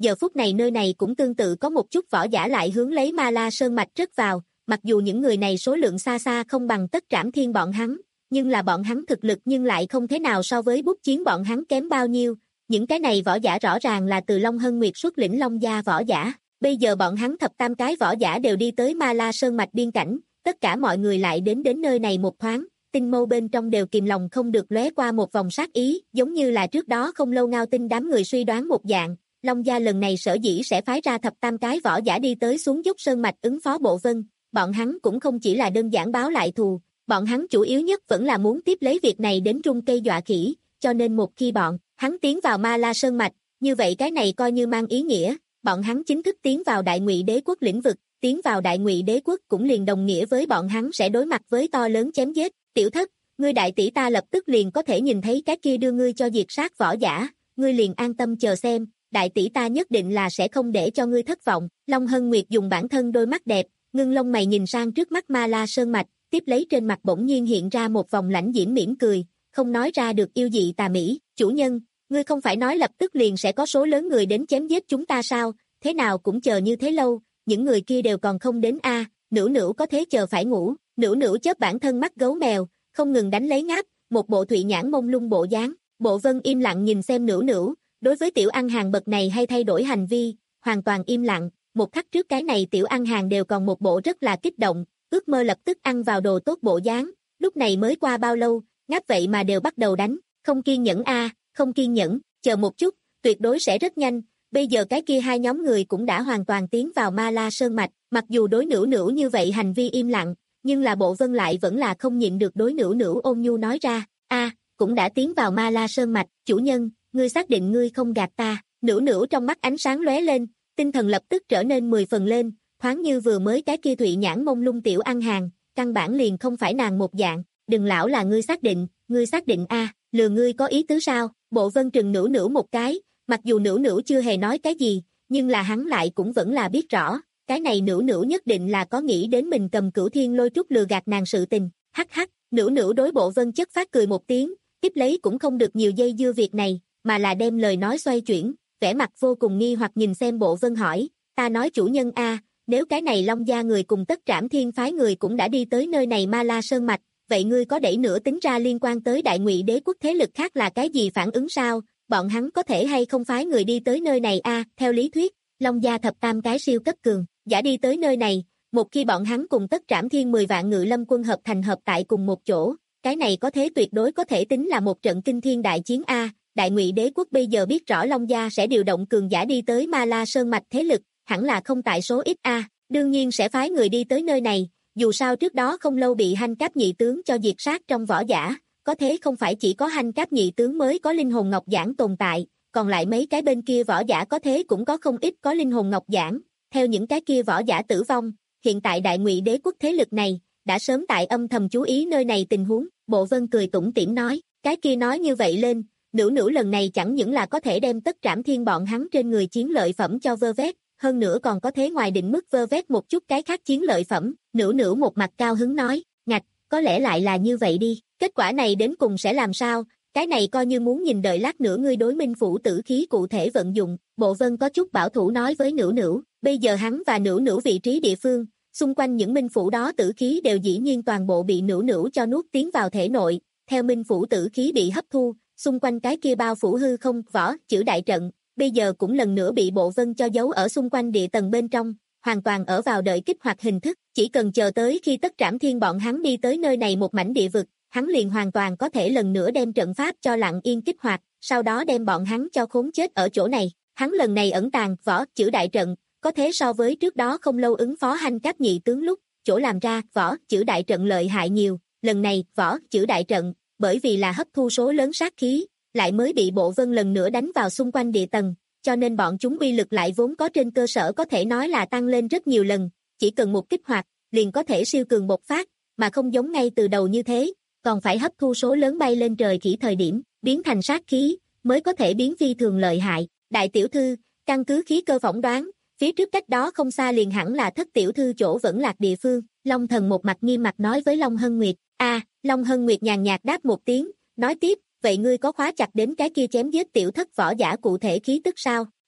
S2: giờ phút này nơi này cũng tương tự có một chút võ giả lại hướng lấy Ma La Sơn mạch rớt vào, mặc dù những người này số lượng xa xa không bằng Tất Trảm Thiên bọn hắn, nhưng là bọn hắn thực lực nhưng lại không thế nào so với bút chiến bọn hắn kém bao nhiêu, những cái này võ giả rõ ràng là từ Long Hân Nguyệt xuất lĩnh Long gia võ giả, bây giờ bọn hắn thập tam cái võ giả đều đi tới Ma La Sơn mạch biên cảnh, tất cả mọi người lại đến đến nơi này một thoáng, tinh mâu bên trong đều kìm lòng không được lóe qua một vòng sát ý, giống như là trước đó không lâu Ngao Tinh đám người suy đoán một dạng, Long gia lần này sở dĩ sẽ phái ra thập tam cái võ giả đi tới xuống dốc sơn mạch ứng phó Bộ Vân, bọn hắn cũng không chỉ là đơn giản báo lại thù, bọn hắn chủ yếu nhất vẫn là muốn tiếp lấy việc này đến trung cây dọa khỉ, cho nên một khi bọn hắn tiến vào Ma La Sơn mạch, như vậy cái này coi như mang ý nghĩa, bọn hắn chính thức tiến vào Đại Ngụy Đế quốc lĩnh vực, tiến vào Đại Ngụy Đế quốc cũng liền đồng nghĩa với bọn hắn sẽ đối mặt với to lớn chém giết, tiểu thất, ngươi đại tỷ ta lập tức liền có thể nhìn thấy cái kia đưa ngươi cho diệt sát võ giả, ngươi liền an tâm chờ xem, đại tỷ ta nhất định là sẽ không để cho ngươi thất vọng, Long Hân Nguyệt dùng bản thân đôi mắt đẹp, ngưng lông mày nhìn sang trước mắt Ma La Sơn mạch, tiếp lấy trên mặt bỗng nhiên hiện ra một vòng lãnh diễm mỉm cười, không nói ra được yêu dị tà mỹ, chủ nhân, ngươi không phải nói lập tức liền sẽ có số lớn người đến chém giết chúng ta sao, thế nào cũng chờ như thế lâu, những người kia đều còn không đến a, à, Nữu Nữu có thế chờ phải ngủ, Nữu Nữu chớp bản thân mắt gấu mèo, không ngừng đánh lấy ngáp, một bộ thụy nhãn mông lung bộ dáng, Bộ Vân im lặng nhìn xem Nữu Nữu, đối với tiểu ăn hàng bậc này hay thay đổi hành vi, hoàn toàn im lặng, một khắc trước cái này tiểu ăn hàng đều còn một bộ rất là kích động, ước mơ lập tức ăn vào đồ tốt bộ dáng, lúc này mới qua bao lâu, ngáp vậy mà đều bắt đầu đánh, không kiên nhẫn a, à, không kiên nhẫn, chờ một chút, tuyệt đối sẽ rất nhanh, bây giờ cái kia hai nhóm người cũng đã hoàn toàn tiến vào Ma La Sơn mạch, mặc dù đối Nữu Nữu như vậy hành vi im lặng, nhưng là Bộ Vân lại vẫn là không nhịn được đối Nữu Nữu ôn nhu nói ra, a, à, cũng đã tiến vào Ma La Sơn mạch, chủ nhân, ngươi xác định ngươi không gạt ta, Nữu Nữu trong mắt ánh sáng lóe lên, tinh thần lập tức trở nên mười phần lên, thoáng như vừa mới cái kia thụy nhãn mông lung tiểu ăn hàng, căn bản liền không phải nàng một dạng, đừng lão là ngươi xác định, ngươi xác định a, à, lừa ngươi có ý tứ sao, Bộ Vân trừng Nữu Nữu một cái, mặc dù Nữu Nữu chưa hề nói cái gì, nhưng là hắn lại cũng vẫn là biết rõ, cái này Nữu Nữu nhất định là có nghĩ đến mình cầm Cửu Thiên Lôi Trúc lừa gạt nàng sự tình, hắc hắc, Nữu Nữu đối Bộ Vân chất phát cười một tiếng, tiếp lấy cũng không được nhiều dây dưa việc này, mà là đem lời nói xoay chuyển, vẻ mặt vô cùng nghi hoặc nhìn xem Bộ Vân hỏi, ta nói chủ nhân a, nếu cái này Long gia người cùng Tất Trảm Thiên phái người cũng đã đi tới nơi này Ma La Sơn mạch, vậy ngươi có đẩy nữa tính ra liên quan tới Đại Ngụy Đế quốc thế lực khác là cái gì phản ứng sao, bọn hắn có thể hay không phái người đi tới nơi này a, à, theo lý thuyết, Long gia thập tam cái siêu cấp cường, giả đi tới nơi này, một khi bọn hắn cùng Tất Trảm Thiên mười vạn ngự lâm quân hợp thành hợp tại cùng một chỗ, cái này có thế tuyệt đối có thể tính là một trận kinh thiên đại chiến a. Đại Ngụy Đế quốc bây giờ biết rõ Long gia sẽ điều động cường giả đi tới Ma La Sơn mạch thế lực, hẳn là không tại số ít a, đương nhiên sẽ phái người đi tới nơi này, dù sao trước đó không lâu bị Hành Cáp nhị tướng cho diệt sát trong võ giả, có thế không phải chỉ có Hành Cáp nhị tướng mới có linh hồn ngọc giản tồn tại, còn lại mấy cái bên kia võ giả có thế cũng có không ít có linh hồn ngọc giản, theo những cái kia võ giả tử vong, hiện tại Đại Ngụy Đế quốc thế lực này đã sớm tại âm thầm chú ý nơi này tình huống, Bộ Vân cười tủm tỉm nói, cái kia nói như vậy lên, Nữu Nữu lần này chẳng những là có thể đem Tất Trảm Thiên bọn hắn trên người chiến lợi phẩm cho vơ vét, hơn nữa còn có thế ngoài định mức vơ vét một chút cái khác chiến lợi phẩm, Nữu Nữu một mặt cao hứng nói, ngạch, có lẽ lại là như vậy đi, kết quả này đến cùng sẽ làm sao, cái này coi như muốn nhìn đợi lát nữa ngươi đối Minh phủ tử khí cụ thể vận dụng, Bộ Vân có chút bảo thủ nói với Nữu Nữu, bây giờ hắn và Nữu Nữu vị trí địa phương, xung quanh những minh phủ đó tử khí đều dĩ nhiên toàn bộ bị Nữu Nữu cho nuốt tiến vào thể nội, theo minh phủ tử khí bị hấp thu, xung quanh cái kia bao phủ hư không võ chữ đại trận, bây giờ cũng lần nữa bị Bộ Vân cho giấu ở xung quanh địa tầng bên trong, hoàn toàn ở vào đợi kích hoạt hình thức, chỉ cần chờ tới khi Tất Trảm Thiên bọn hắn đi tới nơi này một mảnh địa vực, hắn liền hoàn toàn có thể lần nữa đem trận pháp cho lặng yên kích hoạt, sau đó đem bọn hắn cho khốn chết ở chỗ này, hắn lần này ẩn tàng võ chữ đại trận, có thế so với trước đó không lâu ứng phó Hành Cáp nhị tướng lúc, chỗ làm ra võ chữ đại trận lợi hại nhiều, lần này võ chữ đại trận, bởi vì là hấp thu số lớn sát khí, lại mới bị Bộ Vân lần nữa đánh vào xung quanh địa tầng, cho nên bọn chúng uy lực lại vốn có trên cơ sở có thể nói là tăng lên rất nhiều lần, chỉ cần một kích hoạt, liền có thể siêu cường bộc phát, mà không giống ngay từ đầu như thế, còn phải hấp thu số lớn bay lên trời chỉ thời điểm, biến thành sát khí, mới có thể biến phi thường lợi hại. Đại tiểu thư, căn cứ khí cơ phỏng đoán, phía trước cách đó không xa liền hẳn là Thất tiểu thư chỗ vẫn lạc địa phương, Long Thần một mặt nghiêm mặt nói với Long Hân Nguyệt. A, à, Long Hân Nguyệt nhàn nhạt đáp một tiếng, nói tiếp, vậy ngươi có khóa chặt đến cái kia chém giết tiểu thất võ giả cụ thể khí tức sao?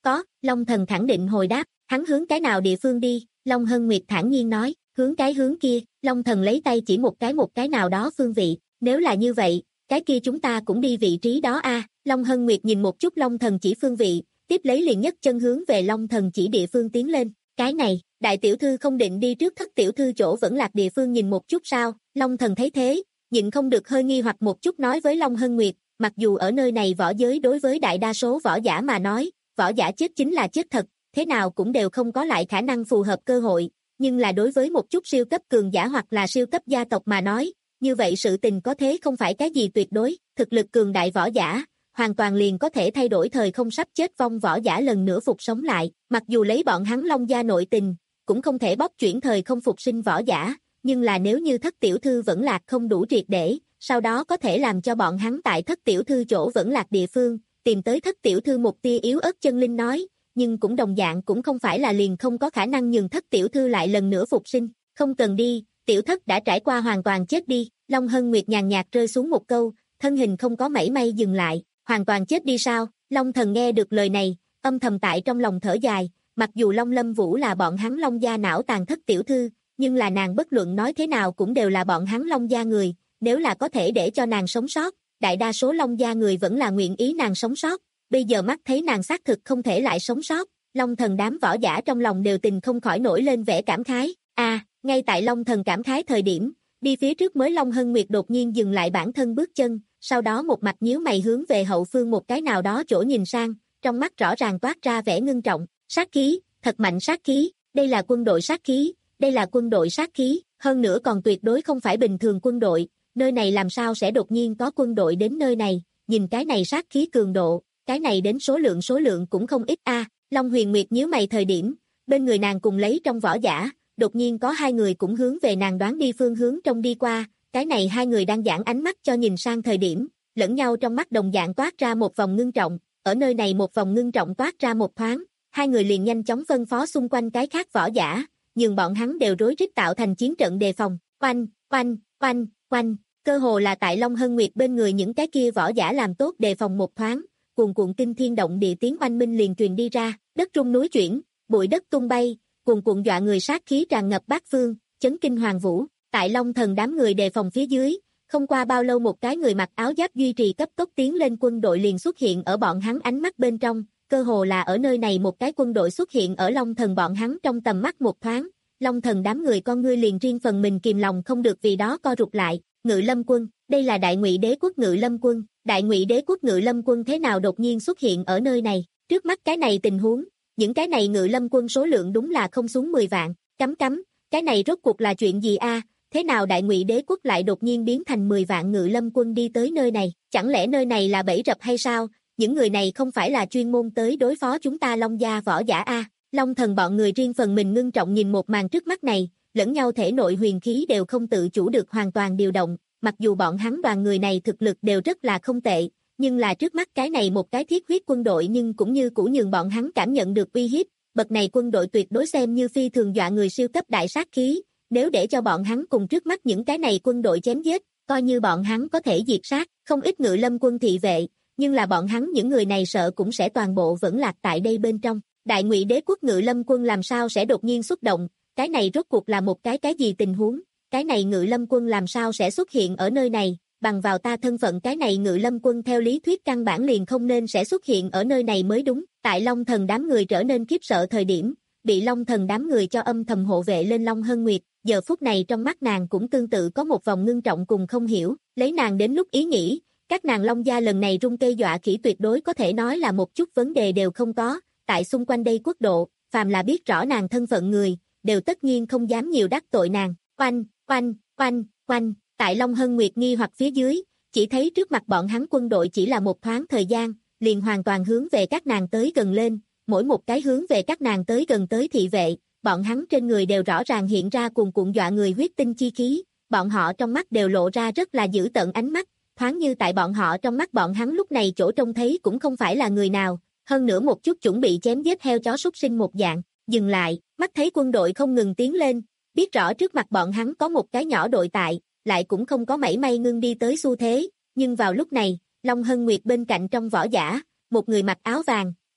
S2: Có, Long Thần khẳng định hồi đáp, hắn hướng cái nào địa phương đi, Long Hân Nguyệt thản nhiên nói, hướng cái hướng kia, Long Thần lấy tay chỉ một cái một cái nào đó phương vị, nếu là như vậy, cái kia chúng ta cũng đi vị trí đó a. Long Hân Nguyệt nhìn một chút Long Thần chỉ phương vị, tiếp lấy liền nhấc chân hướng về Long Thần chỉ địa phương tiến lên, cái này, đại tiểu thư không định đi trước thất tiểu thư chỗ vẫn lạc địa phương nhìn một chút sao, Long Thần thấy thế, nhịn không được hơi nghi hoặc một chút nói với Long Hân Nguyệt, mặc dù ở nơi này võ giới đối với đại đa số võ giả mà nói, võ giả chết chính là chết thật, thế nào cũng đều không có lại khả năng phù hợp cơ hội, nhưng là đối với một chút siêu cấp cường giả hoặc là siêu cấp gia tộc mà nói, như vậy sự tình có thế không phải cái gì tuyệt đối, thực lực cường đại võ giả, hoàn toàn liền có thể thay đổi thời không sắp chết vong võ giả lần nữa phục sống lại, mặc dù lấy bọn hắn Long gia nội tình, cũng không thể bóp chuyển thời không phục sinh võ giả, nhưng là nếu như thất tiểu thư vẫn lạc không đủ triệt để, sau đó có thể làm cho bọn hắn tại thất tiểu thư chỗ vẫn lạc địa phương, tìm tới thất tiểu thư một tia yếu ớt chân linh nói, nhưng cũng đồng dạng cũng không phải là liền không có khả năng nhường thất tiểu thư lại lần nữa phục sinh, không cần đi, tiểu thất đã trải qua hoàn toàn chết đi, Long Hân Nguyệt nhàn nhạt rơi xuống một câu, thân hình không có mảy may dừng lại, hoàn toàn chết đi sao, Long Thần nghe được lời này, âm thầm tại trong lòng thở dài, mặc dù Long Lâm Vũ là bọn hắn Long gia não tàn thất tiểu thư, nhưng là nàng bất luận nói thế nào cũng đều là bọn hắn Long gia người, nếu là có thể để cho nàng sống sót, đại đa số Long gia người vẫn là nguyện ý nàng sống sót, bây giờ mắt thấy nàng xác thực không thể lại sống sót, Long Thần đám võ giả trong lòng đều tình không khỏi nổi lên vẻ cảm khái, a à, ngay tại Long Thần cảm khái thời điểm, đi phía trước mới Long Hân Nguyệt đột nhiên dừng lại bản thân bước chân, sau đó một mặt nhíu mày hướng về hậu phương một cái nào đó chỗ nhìn sang, trong mắt rõ ràng toát ra vẻ ngưng trọng, sát khí, thật mạnh sát khí, đây là quân đội sát khí, đây là quân đội sát khí, hơn nữa còn tuyệt đối không phải bình thường quân đội, nơi này làm sao sẽ đột nhiên có quân đội đến nơi này, nhìn cái này sát khí cường độ, cái này đến số lượng số lượng cũng không ít a. À, Long Huyền Nguyệt nhíu mày thời điểm, bên người nàng cùng lấy trong võ giả, đột nhiên có hai người cũng hướng về nàng đoán đi phương hướng trông đi qua, cái này hai người đang giãn ánh mắt cho nhìn sang thời điểm, lẫn nhau trong mắt đồng dạng toát ra một vòng ngưng trọng, ở nơi này một vòng ngưng trọng toát ra một thoáng, hai người liền nhanh chóng phân phó xung quanh cái khác võ giả, nhưng bọn hắn đều rối rít tạo thành chiến trận đề phòng, oanh, oanh, oanh, oanh, cơ hồ là tại Long Hân Nguyệt bên người những cái kia võ giả làm tốt đề phòng một thoáng, cuồn cuộn kinh thiên động địa tiếng oanh minh liền truyền đi ra, đất rung núi chuyển, bụi đất tung bay, cuồn cuộn dọa người sát khí tràn ngập bát phương, chấn kinh hoàng vũ, tại Long Thần đám người đề phòng phía dưới, không qua bao lâu một cái người mặc áo giáp duy trì cấp tốc tiến lên quân đội liền xuất hiện ở bọn hắn ánh mắt bên trong, cơ hồ là ở nơi này một cái quân đội xuất hiện ở Long Thần bọn hắn trong tầm mắt một thoáng, Long Thần đám người con ngươi liền riêng phần mình kìm lòng không được vì đó co rụt lại, Ngự Lâm quân, đây là Đại Ngụy Đế quốc Ngự Lâm quân, Đại Ngụy Đế quốc Ngự Lâm quân thế nào đột nhiên xuất hiện ở nơi này, trước mắt cái này tình huống, những cái này Ngự Lâm quân số lượng đúng là không xuống mười vạn, cắm cắm, cái này rốt cuộc là chuyện gì a? Thế nào Đại Ngụy Đế quốc lại đột nhiên biến thành mười vạn Ngự Lâm quân đi tới nơi này, chẳng lẽ nơi này là bẫy rập hay sao, những người này không phải là chuyên môn tới đối phó chúng ta Long gia võ giả a? Long Thần bọn người riêng phần mình ngưng trọng nhìn một màn trước mắt này, lẫn nhau thể nội huyền khí đều không tự chủ được hoàn toàn điều động, mặc dù bọn hắn đoàn người này thực lực đều rất là không tệ, nhưng là trước mắt cái này một cái thiết huyết quân đội nhưng cũng như cũ nhường bọn hắn cảm nhận được uy hiếp, bậc này quân đội tuyệt đối xem như phi thường dọa người siêu cấp đại sát khí, nếu để cho bọn hắn cùng trước mắt những cái này quân đội chém giết, coi như bọn hắn có thể diệt sát, không ít Ngự Lâm quân thị vệ, nhưng là bọn hắn những người này sợ cũng sẽ toàn bộ vẫn lạc tại đây bên trong. Đại Ngụy Đế quốc Ngự Lâm quân làm sao sẽ đột nhiên xuất động, cái này rốt cuộc là một cái cái gì tình huống, cái này Ngự Lâm quân làm sao sẽ xuất hiện ở nơi này, bằng vào ta thân phận cái này Ngự Lâm quân theo lý thuyết căn bản liền không nên sẽ xuất hiện ở nơi này mới đúng, tại Long Thần đám người trở nên khiếp sợ thời điểm, bị Long Thần đám người cho âm thầm hộ vệ lên Long Hân Nguyệt, giờ phút này trong mắt nàng cũng tương tự có một vòng ngưng trọng cùng không hiểu, lấy nàng đến lúc ý nghĩ, các nàng Long gia lần này rung cây dọa khỉ tuyệt đối có thể nói là một chút vấn đề đều không có, tại xung quanh đây quốc độ, phàm là biết rõ nàng thân phận người, đều tất nhiên không dám nhiều đắc tội nàng, oanh, oanh, oanh, oanh, tại Long Hân Nguyệt nghi hoặc phía dưới, chỉ thấy trước mặt bọn hắn quân đội chỉ là một thoáng thời gian, liền hoàn toàn hướng về các nàng tới gần lên, mỗi một cái hướng về các nàng tới gần tới thị vệ, bọn hắn trên người đều rõ ràng hiện ra cuồn cuộn dọa người huyết tinh chi khí, bọn họ trong mắt đều lộ ra rất là dữ tợn ánh mắt, thoáng như tại bọn họ trong mắt bọn hắn lúc này chỗ trông thấy cũng không phải là người nào, hơn nữa một chút chuẩn bị chém giết heo chó súc sinh một dạng, dừng lại, mắt thấy quân đội không ngừng tiến lên, biết rõ trước mặt bọn hắn có một cái nhỏ đội tại, lại cũng không có mảy may ngưng đi tới xu thế, nhưng vào lúc này, Long Hân Nguyệt bên cạnh trong võ giả, một người mặc áo vàng,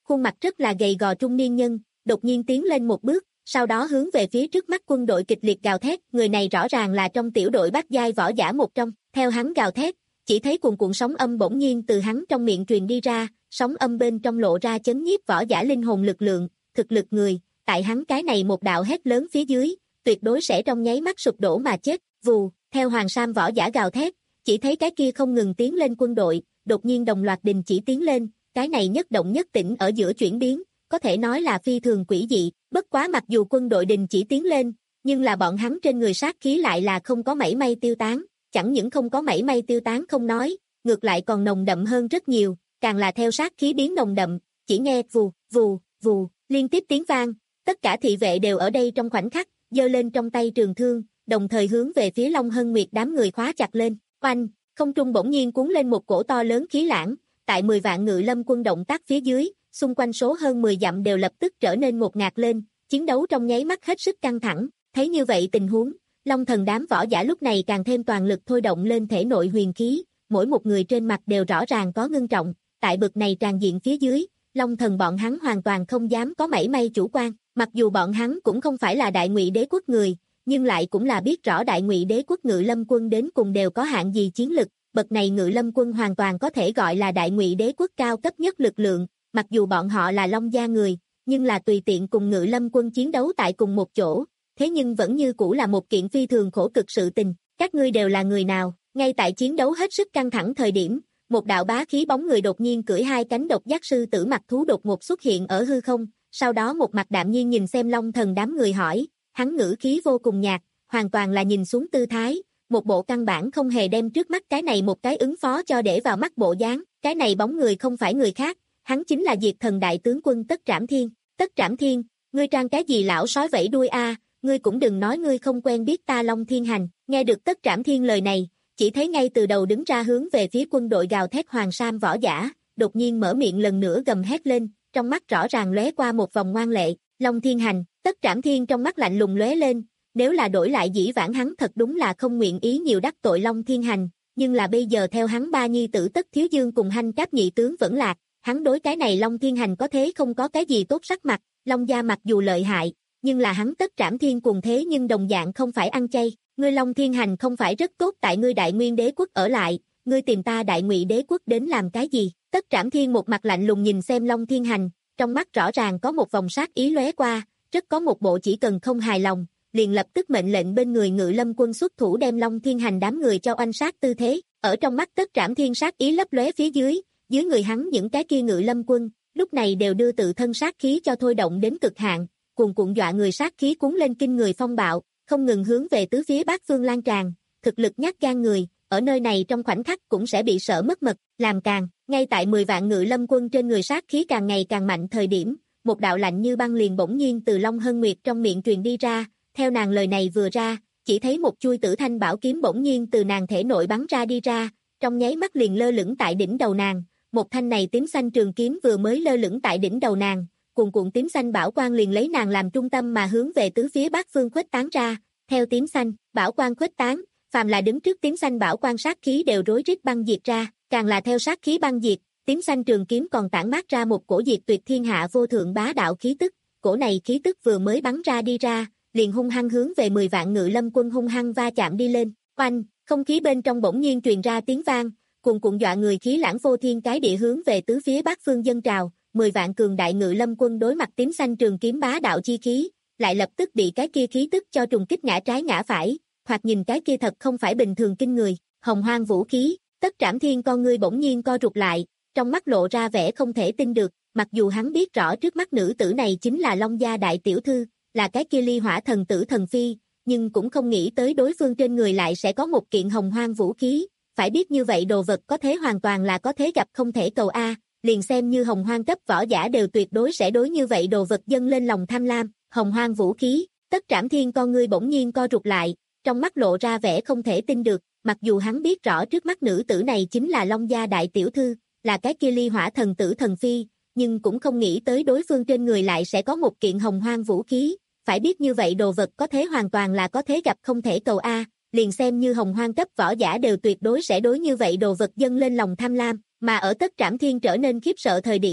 S2: khuôn mặt rất là gầy gò trung niên nhân, đột nhiên tiến lên một bước, sau đó hướng về phía trước mắt quân đội kịch liệt gào thét, người này rõ ràng là trong tiểu đội bát giai võ giả một trong, theo hắn gào thét, chỉ thấy cuồn cuộn sóng âm bỗng nhiên từ hắn trong miệng truyền đi ra, sóng âm bên trong lộ ra chấn nhiếp võ giả linh hồn lực lượng, thực lực người, tại hắn cái này một đạo hét lớn phía dưới, tuyệt đối sẽ trong nháy mắt sụp đổ mà chết, vù, theo Hoàng Sam võ giả gào thét, chỉ thấy cái kia không ngừng tiến lên quân đội, đột nhiên đồng loạt đình chỉ tiến lên, cái này nhất động nhất tĩnh ở giữa chuyển biến, có thể nói là phi thường quỷ dị, bất quá mặc dù quân đội đình chỉ tiến lên, nhưng là bọn hắn trên người sát khí lại là không có mảy may tiêu tán, chẳng những không có mảy may tiêu tán không nói, ngược lại còn nồng đậm hơn rất nhiều, càng là theo sát khí biến nồng đậm, chỉ nghe vù, vù, vù, liên tiếp tiếng vang, tất cả thị vệ đều ở đây trong khoảnh khắc, giơ lên trong tay trường thương, đồng thời hướng về phía Long Hân Nguyệt đám người khóa chặt lên, oanh, không trung bỗng nhiên cuốn lên một cổ to lớn khí lãng, tại mười vạn ngự lâm quân động tác phía dưới, xung quanh số hơn mười dặm đều lập tức trở nên ngột ngạt lên, chiến đấu trong nháy mắt hết sức căng thẳng, thấy như vậy tình huống, Long Thần đám võ giả lúc này càng thêm toàn lực thôi động lên thể nội huyền khí, mỗi một người trên mặt đều rõ ràng có ngưng trọng, tại bực này tràn diện phía dưới, Long Thần bọn hắn hoàn toàn không dám có mảy may chủ quan, mặc dù bọn hắn cũng không phải là Đại Ngụy Đế quốc người, nhưng lại cũng là biết rõ Đại Ngụy Đế quốc Ngự Lâm quân đến cùng đều có hạng gì chiến lực, bậc này Ngự Lâm quân hoàn toàn có thể gọi là Đại Ngụy Đế quốc cao cấp nhất lực lượng, mặc dù bọn họ là Long gia người, nhưng là tùy tiện cùng Ngự Lâm quân chiến đấu tại cùng một chỗ, thế nhưng vẫn như cũ là một kiện phi thường khổ cực sự tình, các ngươi đều là người nào, ngay tại chiến đấu hết sức căng thẳng thời điểm, một đạo bá khí bóng người đột nhiên cưỡi hai cánh độc giác sư tử mặt thú đột ngột xuất hiện ở hư không, sau đó một mặt đạm nhiên nhìn xem Long Thần đám người hỏi, hắn ngữ khí vô cùng nhạt, hoàn toàn là nhìn xuống tư thái, một bộ căn bản không hề đem trước mắt cái này một cái ứng phó cho để vào mắt bộ dáng, cái này bóng người không phải người khác, hắn chính là Diệt Thần đại tướng quân Tất Trảm Thiên, Tất Trảm Thiên, ngươi trang cái gì lão sói vẫy đuôi a, ngươi cũng đừng nói ngươi không quen biết ta Long Thiên Hành, nghe được Tất Trảm Thiên lời này, chỉ thấy ngay từ đầu đứng ra hướng về phía quân đội gào thét Hoàng Sam võ giả, đột nhiên mở miệng lần nữa gầm hét lên, trong mắt rõ ràng lóe qua một vòng ngoan lệ, Long Thiên Hành, Tất Trảm Thiên trong mắt lạnh lùng lóe lên, nếu là đổi lại dĩ vãng hắn thật đúng là không nguyện ý nhiều đắc tội Long Thiên Hành, nhưng là bây giờ theo hắn ba nhi tử Tất Thiếu Dương cùng Hanh Cáp nhị tướng vẫn lạc, hắn đối cái này Long Thiên Hành có thế không có cái gì tốt sắc mặt, Long gia mặc dù lợi hại, nhưng là hắn Tất Trảm Thiên cùng thế nhưng đồng dạng không phải ăn chay, ngươi Long Thiên Hành không phải rất tốt tại ngươi Đại Nguyên Đế quốc ở lại, ngươi tìm ta Đại Ngụy Đế quốc đến làm cái gì? Tất Trảm Thiên một mặt lạnh lùng nhìn xem Long Thiên Hành, trong mắt rõ ràng có một vòng sát ý lóe qua, rất có một bộ chỉ cần không hài lòng, liền lập tức mệnh lệnh bên người Ngự Lâm quân xuất thủ đem Long Thiên Hành đám người cho oanh sát tư thế, ở trong mắt Tất Trảm Thiên sát ý lấp lóe phía dưới, dưới người hắn những cái kia Ngự Lâm quân, lúc này đều đưa tự thân sát khí cho thôi động đến cực hạn, cuồn cuộn dọa người sát khí cuốn lên kinh người phong bạo, không ngừng hướng về tứ phía bát phương lan tràn, thực lực nhát gan người, ở nơi này trong khoảnh khắc cũng sẽ bị sợ mất mật, làm càng, ngay tại mười vạn Ngự Lâm quân trên người sát khí càng ngày càng mạnh thời điểm, một đạo lạnh như băng liền bỗng nhiên từ Long Hân Nguyệt trong miệng truyền đi ra, theo nàng lời này vừa ra, chỉ thấy một chuôi tử thanh bảo kiếm bỗng nhiên từ nàng thể nội bắn ra đi ra, trong nháy mắt liền lơ lửng tại đỉnh đầu nàng, một thanh này tím xanh trường kiếm vừa mới lơ lửng tại đỉnh đầu nàng, cuồn cuộn tím xanh bảo quang liền lấy nàng làm trung tâm mà hướng về tứ phía bát phương khuếch tán ra, theo tím xanh, bảo quang khuếch tán, phàm là đứng trước tím xanh bảo quang sát khí đều rối rít băng diệt ra, càng là theo sát khí băng diệt, tím xanh trường kiếm còn tản mát ra một cổ diệt tuyệt thiên hạ vô thượng bá đạo khí tức, cổ này khí tức vừa mới bắn ra đi ra, liền hung hăng hướng về mười vạn Ngự Lâm quân hung hăng va chạm đi lên, oanh, không khí bên trong bỗng nhiên truyền ra tiếng vang, cuồn cuộn dọa người khí lãng vô thiên cái địa hướng về tứ phía bát phương dân trào, mười vạn cường đại Ngự Lâm quân đối mặt tím xanh trường kiếm bá đạo chi khí, lại lập tức bị cái kia khí tức cho trùng kích ngã trái ngã phải, hoặc nhìn cái kia thật không phải bình thường kinh người, hồng hoang vũ khí, Tất Trảm Thiên con ngươi bỗng nhiên co rụt lại, trong mắt lộ ra vẻ không thể tin được, mặc dù hắn biết rõ trước mắt nữ tử này chính là Long gia đại tiểu thư, là cái kia ly hỏa thần tử thần phi, nhưng cũng không nghĩ tới đối phương trên người lại sẽ có một kiện hồng hoang vũ khí, phải biết như vậy đồ vật có thế hoàn toàn là có thế gặp không thể cầu A, liền xem như hồng hoang cấp võ giả đều tuyệt đối sẽ đối như vậy đồ vật dâng lên lòng tham lam, hồng hoang vũ khí, Tất Trảm Thiên con ngươi bỗng nhiên co rụt lại, trong mắt lộ ra vẻ không thể tin được, mặc dù hắn biết rõ trước mắt nữ tử này chính là Long gia đại tiểu thư, là cái kia ly hỏa thần tử thần phi, nhưng cũng không nghĩ tới đối phương trên người lại sẽ có một kiện hồng hoang vũ khí, phải biết như vậy đồ vật có thế hoàn toàn là có thế gặp không thể cầu A, liền xem như hồng hoang cấp võ giả đều tuyệt đối sẽ đối như vậy đồ vật dâng lên lòng tham lam, mà ở Tất Trảm Thiên trở nên khiếp sợ thời điểm,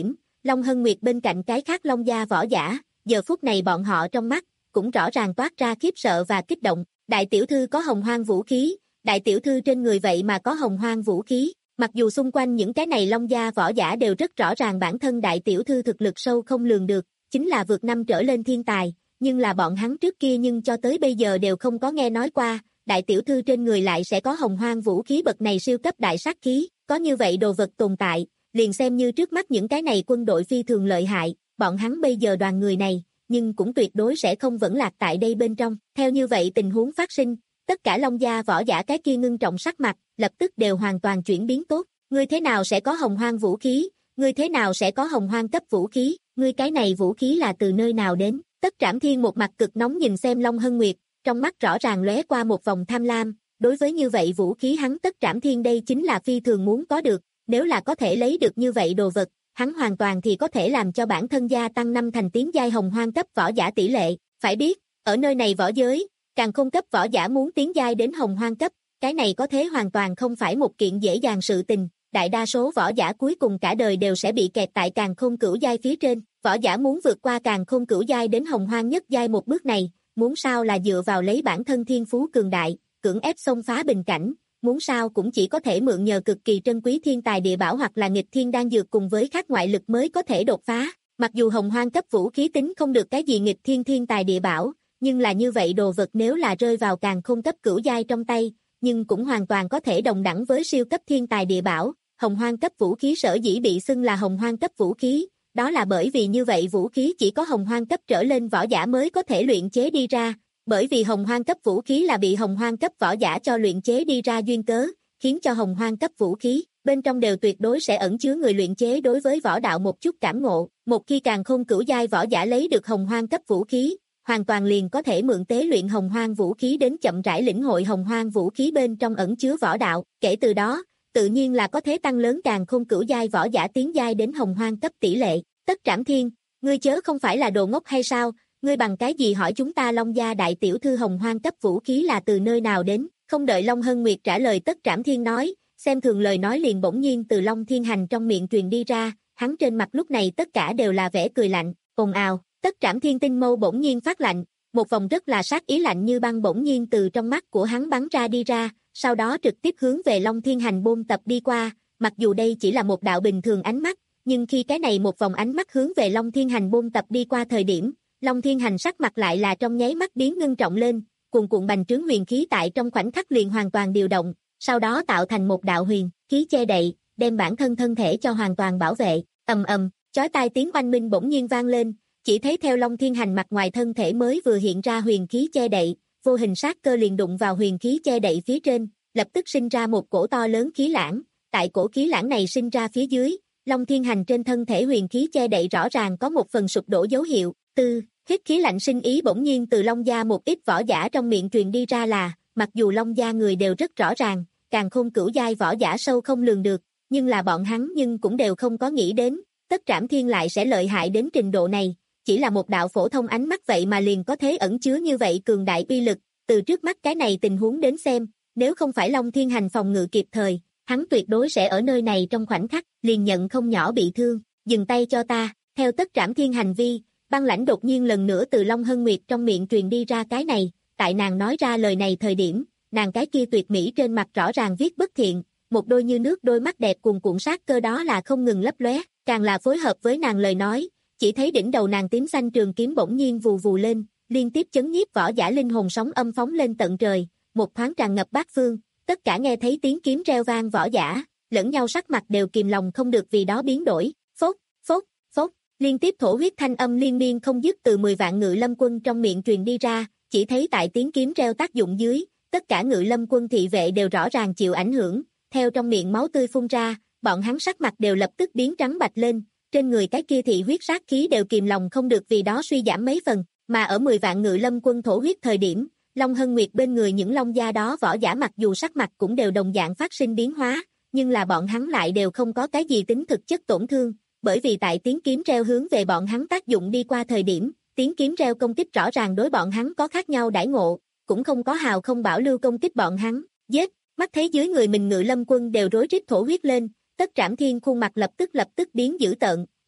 S2: Long Hân Nguyệt bên cạnh cái khác Long gia võ giả, giờ phút này bọn họ trong mắt, cũng rõ ràng toát ra khiếp sợ và kích động. Đại tiểu thư có hồng hoang vũ khí, đại tiểu thư trên người vậy mà có hồng hoang vũ khí. Mặc dù xung quanh những cái này Long gia võ giả đều rất rõ ràng bản thân đại tiểu thư thực lực sâu không lường được, chính là vượt năm trở lên thiên tài, nhưng là bọn hắn trước kia nhưng cho tới bây giờ đều không có nghe nói qua, đại tiểu thư trên người lại sẽ có hồng hoang vũ khí bậc này siêu cấp đại sát khí, có như vậy đồ vật tồn tại, liền xem như trước mắt những cái này quân đội phi thường lợi hại, bọn hắn bây giờ đoàn người này, nhưng cũng tuyệt đối sẽ không vẫn lạc tại đây bên trong. Theo như vậy tình huống phát sinh, tất cả Long gia võ giả cái kia ngưng trọng sắc mặt, lập tức đều hoàn toàn chuyển biến tốt. Ngươi thế nào sẽ có hồng hoang vũ khí? Ngươi thế nào sẽ có hồng hoang cấp vũ khí? Ngươi cái này vũ khí là từ nơi nào đến? Tất Trảm Thiên một mặt cực nóng nhìn xem Long Hân Nguyệt, trong mắt rõ ràng lóe qua một vòng tham lam. Đối với như vậy vũ khí hắn Tất Trảm Thiên đây chính là phi thường muốn có được. Nếu là có thể lấy được như vậy đồ vật, hắn hoàn toàn thì có thể làm cho bản thân gia tăng năm thành tiến giai hồng hoang cấp võ giả tỷ lệ. Phải biết, ở nơi này võ giới, càng không cấp võ giả muốn tiến giai đến hồng hoang cấp, cái này có thế hoàn toàn không phải một kiện dễ dàng sự tình. Đại đa số võ giả cuối cùng cả đời đều sẽ bị kẹt tại càng không cửu giai phía trên. Võ giả muốn vượt qua càng không cửu giai đến hồng hoang nhất giai một bước này, muốn sao là dựa vào lấy bản thân thiên phú cường đại, cưỡng ép xông phá bình cảnh. Muốn sao cũng chỉ có thể mượn nhờ cực kỳ trân quý thiên tài địa bảo hoặc là nghịch thiên đan dược cùng với các ngoại lực mới có thể đột phá. Mặc dù hồng hoang cấp vũ khí tính không được cái gì nghịch thiên thiên tài địa bảo, nhưng là như vậy đồ vật nếu là rơi vào càng không cấp cửu giai trong tay, nhưng cũng hoàn toàn có thể đồng đẳng với siêu cấp thiên tài địa bảo. Hồng hoang cấp vũ khí sở dĩ bị xưng là hồng hoang cấp vũ khí, đó là bởi vì như vậy vũ khí chỉ có hồng hoang cấp trở lên võ giả mới có thể luyện chế đi ra. Bởi vì hồng hoang cấp vũ khí là bị hồng hoang cấp võ giả cho luyện chế đi ra duyên cớ, khiến cho hồng hoang cấp vũ khí, bên trong đều tuyệt đối sẽ ẩn chứa người luyện chế đối với võ đạo một chút cảm ngộ. Một khi càng không cửu giai võ giả lấy được hồng hoang cấp vũ khí, hoàn toàn liền có thể mượn tế luyện hồng hoang vũ khí đến chậm rãi lĩnh hội hồng hoang vũ khí bên trong ẩn chứa võ đạo. Kể từ đó, tự nhiên là có thể tăng lớn càng không cửu giai võ giả tiến giai đến hồng hoang cấp tỷ lệ. Tất Trảm Thiên, ngươi chớ không phải là đồ ngốc hay sao? Ngươi bằng cái gì hỏi chúng ta Long gia đại tiểu thư hồng hoang cấp vũ khí là từ nơi nào đến? Không đợi Long Hân Nguyệt trả lời Tất Trảm Thiên nói, xem thường lời nói liền bỗng nhiên từ Long Thiên Hành trong miệng truyền đi ra, hắn trên mặt lúc này tất cả đều là vẻ cười lạnh, ồn ào. Tất Trảm Thiên tinh mâu bỗng nhiên phát lạnh, một vòng rất là sát ý lạnh như băng bỗng nhiên từ trong mắt của hắn bắn ra đi ra, sau đó trực tiếp hướng về Long Thiên Hành bôn tập đi qua. Mặc dù đây chỉ là một đạo bình thường ánh mắt, nhưng khi cái này một vòng ánh mắt hướng về Long Thiên Hành bôn tập đi qua thời điểm, Long Thiên Hành sắc mặt lại là trong nháy mắt biến ngưng trọng lên, cuồn cuộn bành trướng huyền khí tại trong khoảnh khắc liền hoàn toàn điều động, sau đó tạo thành một đạo huyền khí che đậy, đem bản thân thân thể cho hoàn toàn bảo vệ. Ầm ầm, chói tai tiếng oanh minh bỗng nhiên vang lên, chỉ thấy theo Long Thiên Hành mặt ngoài thân thể mới vừa hiện ra huyền khí che đậy, vô hình sát cơ liền đụng vào huyền khí che đậy phía trên, lập tức sinh ra một cổ to lớn khí lãng, tại cổ khí lãng này sinh ra phía dưới, Long Thiên Hành trên thân thể huyền khí che đậy rõ ràng có một phần sụp đổ dấu hiệu. Tư, hít khí lạnh sinh ý bỗng nhiên từ Long gia một ít võ giả trong miệng truyền đi ra là, mặc dù Long gia người đều rất rõ ràng, càng không cửu giai võ giả sâu không lường được, nhưng là bọn hắn nhưng cũng đều không có nghĩ đến, Tất Trảm Thiên lại sẽ lợi hại đến trình độ này, chỉ là một đạo phổ thông ánh mắt vậy mà liền có thể ẩn chứa như vậy cường đại uy lực. Từ trước mắt cái này tình huống đến xem, nếu không phải Long Thiên Hành phòng ngự kịp thời, hắn tuyệt đối sẽ ở nơi này trong khoảnh khắc liền nhận không nhỏ bị thương. Dừng tay cho ta. Theo Tất Trảm Thiên hành vi, băng lãnh đột nhiên lần nữa từ Long Hân Nguyệt trong miệng truyền đi ra cái này. Tại nàng nói ra lời này thời điểm, nàng cái kia tuyệt mỹ trên mặt rõ ràng viết bất thiện, một đôi như nước đôi mắt đẹp cuồn cuộn sát cơ đó là không ngừng lấp lóe, càng là phối hợp với nàng lời nói, chỉ thấy đỉnh đầu nàng tím xanh trường kiếm bỗng nhiên vù vù lên, liên tiếp chấn nhiếp võ giả linh hồn sóng âm phóng lên tận trời, một thoáng tràn ngập bát phương, tất cả nghe thấy tiếng kiếm reo vang võ giả, lẫn nhau sắc mặt đều kìm lòng không được vì đó biến đổi, phốt, phốt, phốt, liên tiếp thổ huyết thanh âm liên miên không dứt từ mười vạn ngự lâm quân trong miệng truyền đi ra, chỉ thấy tại tiếng kiếm reo tác dụng dưới, tất cả ngự lâm quân thị vệ đều rõ ràng chịu ảnh hưởng, theo trong miệng máu tươi phun ra, bọn hắn sắc mặt đều lập tức biến trắng bạch lên, trên người cái kia thị huyết sát khí đều kìm lòng không được vì đó suy giảm mấy phần, mà ở mười vạn ngự lâm quân thổ huyết thời điểm, Long Hân Nguyệt bên người những long gia đó võ giả mặc dù sắc mặt cũng đều đồng dạng phát sinh biến hóa, nhưng là bọn hắn lại đều không có cái gì tính thực chất tổn thương, bởi vì tại tiếng kiếm reo hướng về bọn hắn tác dụng đi qua thời điểm, tiếng kiếm reo công kích rõ ràng đối bọn hắn có khác nhau đãi ngộ, cũng không có hào không bảo lưu công kích bọn hắn, giết, mắt thấy dưới người mình ngự lâm quân đều rối rít thổ huyết lên, Tất Trảm Thiên khuôn mặt lập tức lập tức biến dữ tợn,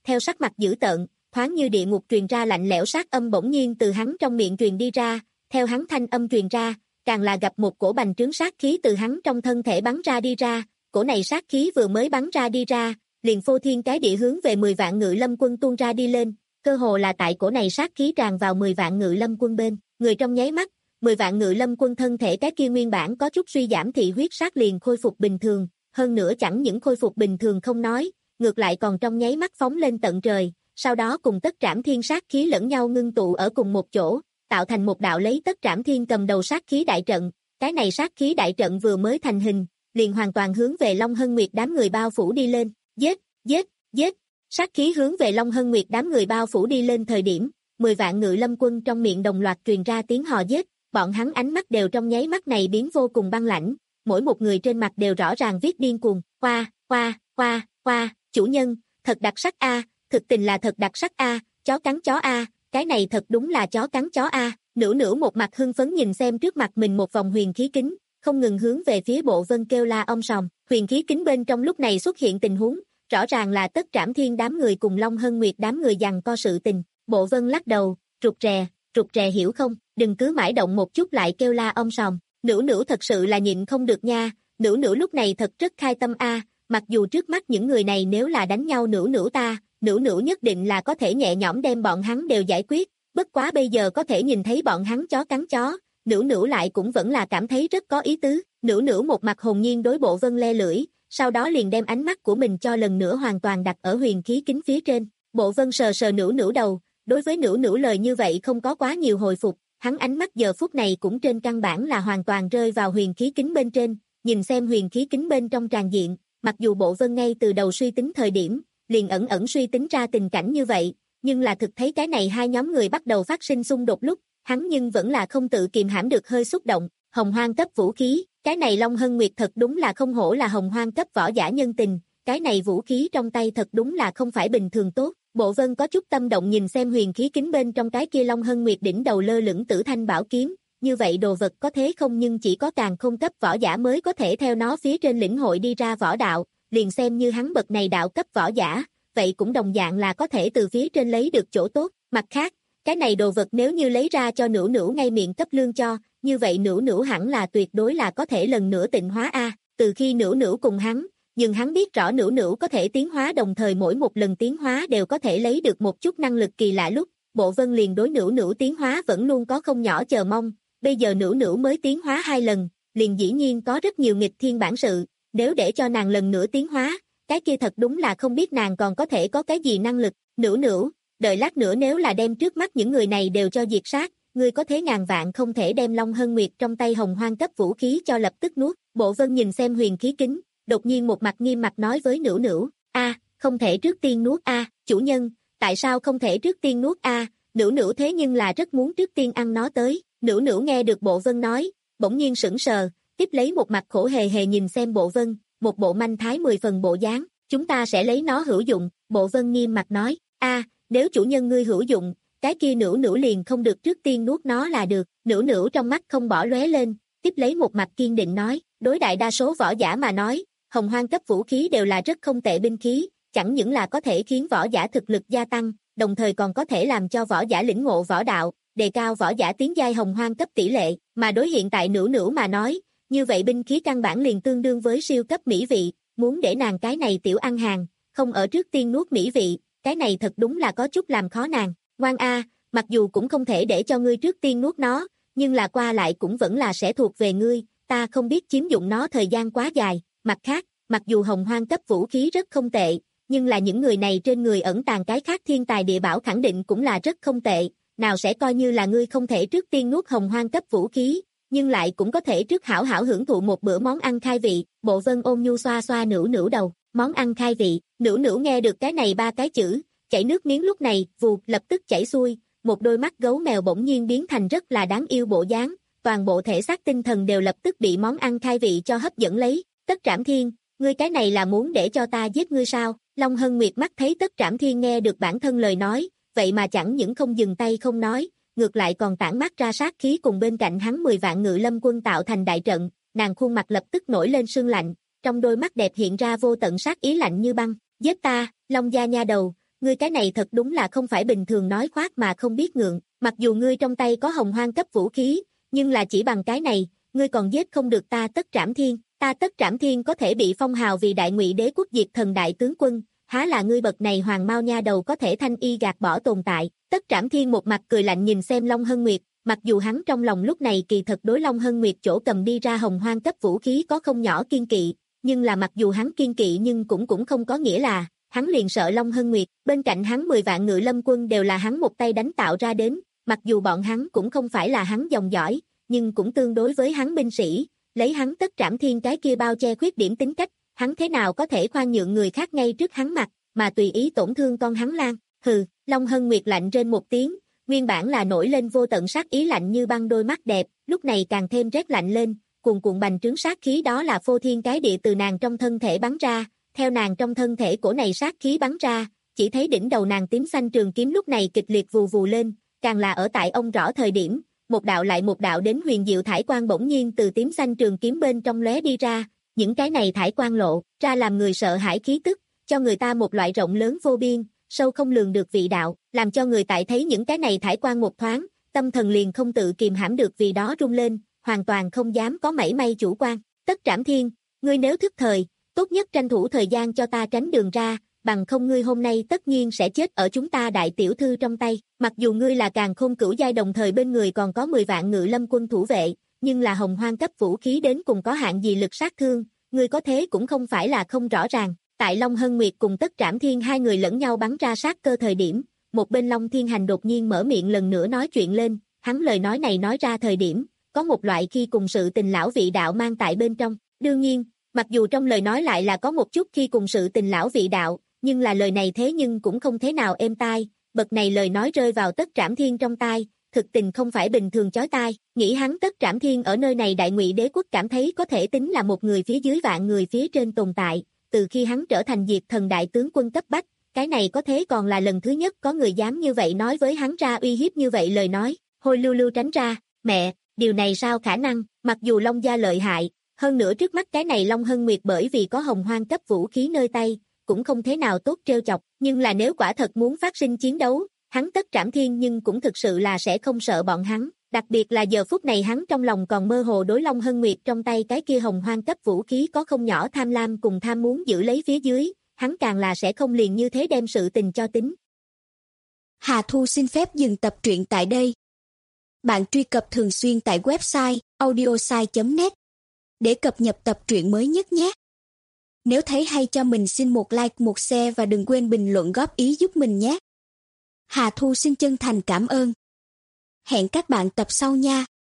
S2: theo sắc mặt dữ tợn, thoáng như địa ngục truyền ra lạnh lẽo sát âm bỗng nhiên từ hắn trong miệng truyền đi ra, theo hắn thanh âm truyền ra, càng là gặp một cổ bành trướng sát khí từ hắn trong thân thể bắn ra đi ra, cổ này sát khí vừa mới bắn ra đi ra, liền phô thiên cái địa hướng về mười vạn ngự lâm quân tuôn ra đi lên, cơ hồ là tại cổ này sát khí tràn vào mười vạn ngự lâm quân bên, người trong nháy mắt, mười vạn ngự lâm quân thân thể cái kia nguyên bản có chút suy giảm thị huyết sát liền khôi phục bình thường, hơn nữa chẳng những khôi phục bình thường không nói, ngược lại còn trong nháy mắt phóng lên tận trời, sau đó cùng tất trảm thiên sát khí lẫn nhau ngưng tụ ở cùng một chỗ, tạo thành một đạo lấy tất trảm thiên cầm đầu sát khí đại trận, cái này sát khí đại trận vừa mới thành hình, liền hoàn toàn hướng về Long Hân Nguyệt đám người bao phủ đi lên, giết, giết, giết, sát khí hướng về Long Hân Nguyệt đám người bao phủ đi lên thời điểm, mười vạn ngự lâm quân trong miệng đồng loạt truyền ra tiếng hò giết, bọn hắn ánh mắt đều trong nháy mắt này biến vô cùng băng lãnh, mỗi một người trên mặt đều rõ ràng viết điên cuồng, khoa, khoa, khoa, khoa, chủ nhân, thật đặc sắc a, thực tình là thật đặc sắc a, chó cắn chó a, cái này thật đúng là chó cắn chó a, Nữu Nữu một mặt hưng phấn nhìn xem trước mặt mình một vòng huyền khí kính, không ngừng hướng về phía Bộ Vân kêu la om sòm, huyền khí kính bên trong lúc này xuất hiện tình huống, rõ ràng là tất trảm thiên đám người cùng Long Hân Nguyệt đám người giằng co sự tình, Bộ Vân lắc đầu, rụt rè, rụt rè hiểu không, đừng cứ mãi động một chút lại kêu la om sòm, Nữu Nữu thật sự là nhịn không được nha, Nữu Nữu lúc này thật rất khai tâm a, mặc dù trước mắt những người này nếu là đánh nhau Nữu Nữu ta, Nữu Nữu nhất định là có thể nhẹ nhõm đem bọn hắn đều giải quyết, bất quá bây giờ có thể nhìn thấy bọn hắn chó cắn chó, Nữu Nữu lại cũng vẫn là cảm thấy rất có ý tứ, Nữu Nữu một mặt hồn nhiên đối Bộ Vân le lưỡi, sau đó liền đem ánh mắt của mình cho lần nữa hoàn toàn đặt ở huyền khí kính phía trên, Bộ Vân sờ sờ Nữu Nữu đầu, đối với Nữu Nữu lời như vậy không có quá nhiều hồi phục, hắn ánh mắt giờ phút này cũng trên căn bản là hoàn toàn rơi vào huyền khí kính bên trên, nhìn xem huyền khí kính bên trong tràn diện, mặc dù Bộ Vân ngay từ đầu suy tính thời điểm, liền ẩn ẩn suy tính ra tình cảnh như vậy, nhưng là thực thấy cái này hai nhóm người bắt đầu phát sinh xung đột lúc, hắn nhưng vẫn là không tự kiềm hãm được hơi xúc động, hồng hoang cấp vũ khí, cái này Long Hân Nguyệt thật đúng là không hổ là hồng hoang cấp võ giả nhân tình, cái này vũ khí trong tay thật đúng là không phải bình thường tốt, Bộ Vân có chút tâm động nhìn xem huyền khí kính bên trong cái kia Long Hân Nguyệt đỉnh đầu lơ lửng tử thanh bảo kiếm, như vậy đồ vật có thế không nhưng chỉ có càng không cấp võ giả mới có thể theo nó phía trên lĩnh hội đi ra võ đạo, liền xem như hắn bậc này đạo cấp võ giả, vậy cũng đồng dạng là có thể từ phía trên lấy được chỗ tốt, mặt khác, cái này đồ vật nếu như lấy ra cho Nữu Nữu ngay miệng cấp lương cho, như vậy Nữu Nữu hẳn là tuyệt đối là có thể lần nữa tịnh hóa a, từ khi Nữu Nữu cùng hắn, nhưng hắn biết rõ Nữu Nữu có thể tiến hóa đồng thời mỗi một lần tiến hóa đều có thể lấy được một chút năng lực kỳ lạ lúc, Bộ Vân liền đối Nữu Nữu tiến hóa vẫn luôn có không nhỏ chờ mong, bây giờ Nữu Nữu mới tiến hóa hai lần, liền dĩ nhiên có rất nhiều nghịch thiên bản sự, nếu để cho nàng lần nữa tiến hóa, cái kia thật đúng là không biết nàng còn có thể có cái gì năng lực, Nữu Nữu, đợi lát nữa nếu là đem trước mắt những người này đều cho diệt sát, ngươi có thế ngàn vạn không thể đem Long Hân Nguyệt trong tay hồng hoang cấp vũ khí cho lập tức nuốt, Bộ Vân nhìn xem huyền khí kính, đột nhiên một mặt nghiêm mặt nói với Nữu Nữu, a, không thể trước tiên nuốt a, chủ nhân, tại sao không thể trước tiên nuốt a, Nữu Nữu thế nhưng là rất muốn trước tiên ăn nó tới, Nữu Nữu nghe được Bộ Vân nói, bỗng nhiên sững sờ, tiếp lấy một mặt khổ hề hề nhìn xem Bộ Vân, một bộ manh thái mười phần bộ dáng, chúng ta sẽ lấy nó hữu dụng, Bộ Vân nghiêm mặt nói, a, nếu chủ nhân ngươi hữu dụng, cái kia Nữu Nữu liền không được trước tiên nuốt nó là được, Nữu Nữu trong mắt không bỏ lóe lên, tiếp lấy một mặt kiên định nói, đối đại đa số võ giả mà nói, hồng hoang cấp vũ khí đều là rất không tệ binh khí, chẳng những là có thể khiến võ giả thực lực gia tăng, đồng thời còn có thể làm cho võ giả lĩnh ngộ võ đạo, đề cao võ giả tiến giai hồng hoang cấp tỷ lệ, mà đối hiện tại Nữu Nữu mà nói, như vậy binh khí căn bản liền tương đương với siêu cấp mỹ vị, muốn để nàng cái này tiểu ăn hàng, không ở trước tiên nuốt mỹ vị, cái này thật đúng là có chút làm khó nàng, ngoan a, mặc dù cũng không thể để cho ngươi trước tiên nuốt nó, nhưng là qua lại cũng vẫn là sẽ thuộc về ngươi, ta không biết chiếm dụng nó thời gian quá dài, mặt khác, mặc dù hồng hoang cấp vũ khí rất không tệ, nhưng là những người này trên người ẩn tàng cái khác thiên tài địa bảo khẳng định cũng là rất không tệ, nào sẽ coi như là ngươi không thể trước tiên nuốt hồng hoang cấp vũ khí, nhưng lại cũng có thể trước hảo hảo hưởng thụ một bữa món ăn khai vị, Bộ Vân ôn nhu xoa xoa Nữu Nữu đầu, món ăn khai vị, Nữu Nữu nghe được cái này ba cái chữ, chảy nước miếng lúc này, vụt lập tức chảy xuôi, một đôi mắt gấu mèo bỗng nhiên biến thành rất là đáng yêu bộ dáng, toàn bộ thể xác tinh thần đều lập tức bị món ăn khai vị cho hấp dẫn lấy, Tất Trảm Thiên, ngươi cái này là muốn để cho ta giết ngươi sao? Long Hân Nguyệt mắt thấy Tất Trảm Thiên nghe được bản thân lời nói, vậy mà chẳng những không dừng tay không nói, ngược lại còn tản mát ra sát khí cùng bên cạnh hắn mười vạn ngự lâm quân tạo thành đại trận, nàng khuôn mặt lập tức nổi lên sương lạnh, trong đôi mắt đẹp hiện ra vô tận sát ý lạnh như băng, giết ta, Long gia nha đầu, ngươi cái này thật đúng là không phải bình thường nói khoác mà không biết ngượng, mặc dù ngươi trong tay có hồng hoang cấp vũ khí, nhưng là chỉ bằng cái này, ngươi còn giết không được ta Tất Trảm Thiên, ta Tất Trảm Thiên có thể bị phong hào vì Đại Ngụy Đế quốc diệt thần đại tướng quân, há là ngươi bậc này hoàng mao nha đầu có thể thanh y gạt bỏ tồn tại. Tất Trảm Thiên một mặt cười lạnh nhìn xem Long Hân Nguyệt, mặc dù hắn trong lòng lúc này kỳ thật đối Long Hân Nguyệt chỗ cầm đi ra hồng hoang cấp vũ khí có không nhỏ kiên kỵ, nhưng là mặc dù hắn kiên kỵ nhưng cũng cũng không có nghĩa là hắn liền sợ Long Hân Nguyệt, bên cạnh hắn mười vạn ngự lâm quân đều là hắn một tay đánh tạo ra đến, mặc dù bọn hắn cũng không phải là hắn dòng dõi, nhưng cũng tương đối với hắn binh sĩ, lấy hắn Tất Trảm Thiên cái kia bao che khuyết điểm tính cách, hắn thế nào có thể khoan nhượng người khác ngay trước hắn mặt, mà tùy ý tổn thương con hắn Lan. Hừ, Long Hân Nguyệt lạnh rên một tiếng, nguyên bản là nổi lên vô tận sát ý lạnh như băng đôi mắt đẹp, lúc này càng thêm rét lạnh lên, cuồn cuộn bành trướng sát khí đó là phô thiên cái địa từ nàng trong thân thể bắn ra, theo nàng trong thân thể cổ này sát khí bắn ra, chỉ thấy đỉnh đầu nàng tím xanh trường kiếm lúc này kịch liệt vù vù lên, càng là ở tại ông rõ thời điểm, một đạo lại một đạo đến huyền diệu thải quang bỗng nhiên từ tím xanh trường kiếm bên trong lóe đi ra, những cái này thải quang lộ ra làm người sợ hãi khí tức, cho người ta một loại rộng lớn vô biên, sâu không lường được vị đạo, làm cho người tại thấy những cái này thải quang một thoáng, tâm thần liền không tự kìm hãm được vì đó rung lên, hoàn toàn không dám có mảy may chủ quan. Tất Trảm Thiên, ngươi nếu thức thời, tốt nhất tranh thủ thời gian cho ta tránh đường ra, bằng không ngươi hôm nay tất nhiên sẽ chết ở chúng ta đại tiểu thư trong tay. Mặc dù ngươi là càn khôn cửu giai đồng thời bên người còn có mười vạn ngự lâm quân thủ vệ, nhưng là hồng hoang cấp vũ khí đến cùng có hạn gì lực sát thương, ngươi có thế cũng không phải là không rõ ràng. Tại Long Hân Nguyệt cùng Tất Trảm Thiên hai người lẫn nhau bắn ra sát cơ thời điểm, một bên Long Thiên Hành đột nhiên mở miệng lần nữa nói chuyện lên, hắn lời nói này nói ra thời điểm, có một loại khi cùng sự tình lão vị đạo mang tại bên trong. Đương nhiên, mặc dù trong lời nói lại là có một chút khi cùng sự tình lão vị đạo, nhưng là lời này thế nhưng cũng không thế nào êm tai, bậc này lời nói rơi vào Tất Trảm Thiên trong tai, thực tình không phải bình thường chói tai, nghĩ hắn Tất Trảm Thiên ở nơi này Đại Ngụy Đế quốc cảm thấy có thể tính là một người phía dưới vạn người phía trên tồn tại, từ khi hắn trở thành diệt thần đại tướng quân cấp bách, cái này có thế còn là lần thứ nhất có người dám như vậy nói với hắn ra uy hiếp như vậy lời nói, hôi lưu lưu tránh ra, mẹ, điều này sao khả năng, mặc dù Long gia lợi hại, hơn nữa trước mắt cái này Long Hân Nguyệt bởi vì có hồng hoang cấp vũ khí nơi tay, cũng không thế nào tốt trêu chọc, nhưng là nếu quả thật muốn phát sinh chiến đấu, hắn Tất Trảm Thiên nhưng cũng thực sự là sẽ không sợ bọn hắn, đặc biệt là giờ phút này hắn trong lòng còn mơ hồ đối Long Hân Nguyệt trong tay cái kia hồng hoang cấp vũ khí có không nhỏ tham lam cùng tham muốn giữ lấy phía dưới, hắn càng là sẽ không liền như thế đem sự tình cho tính.
S3: Hà Thu xin phép dừng tập truyện tại đây. Bạn truy cập thường xuyên tại website audiosai chấm net để cập nhật tập truyện mới nhất nhé. Nếu thấy hay cho mình xin một like, một share và đừng quên bình luận góp ý giúp mình nhé. Hà Thu xin chân thành cảm ơn. Hẹn các bạn tập sau nha.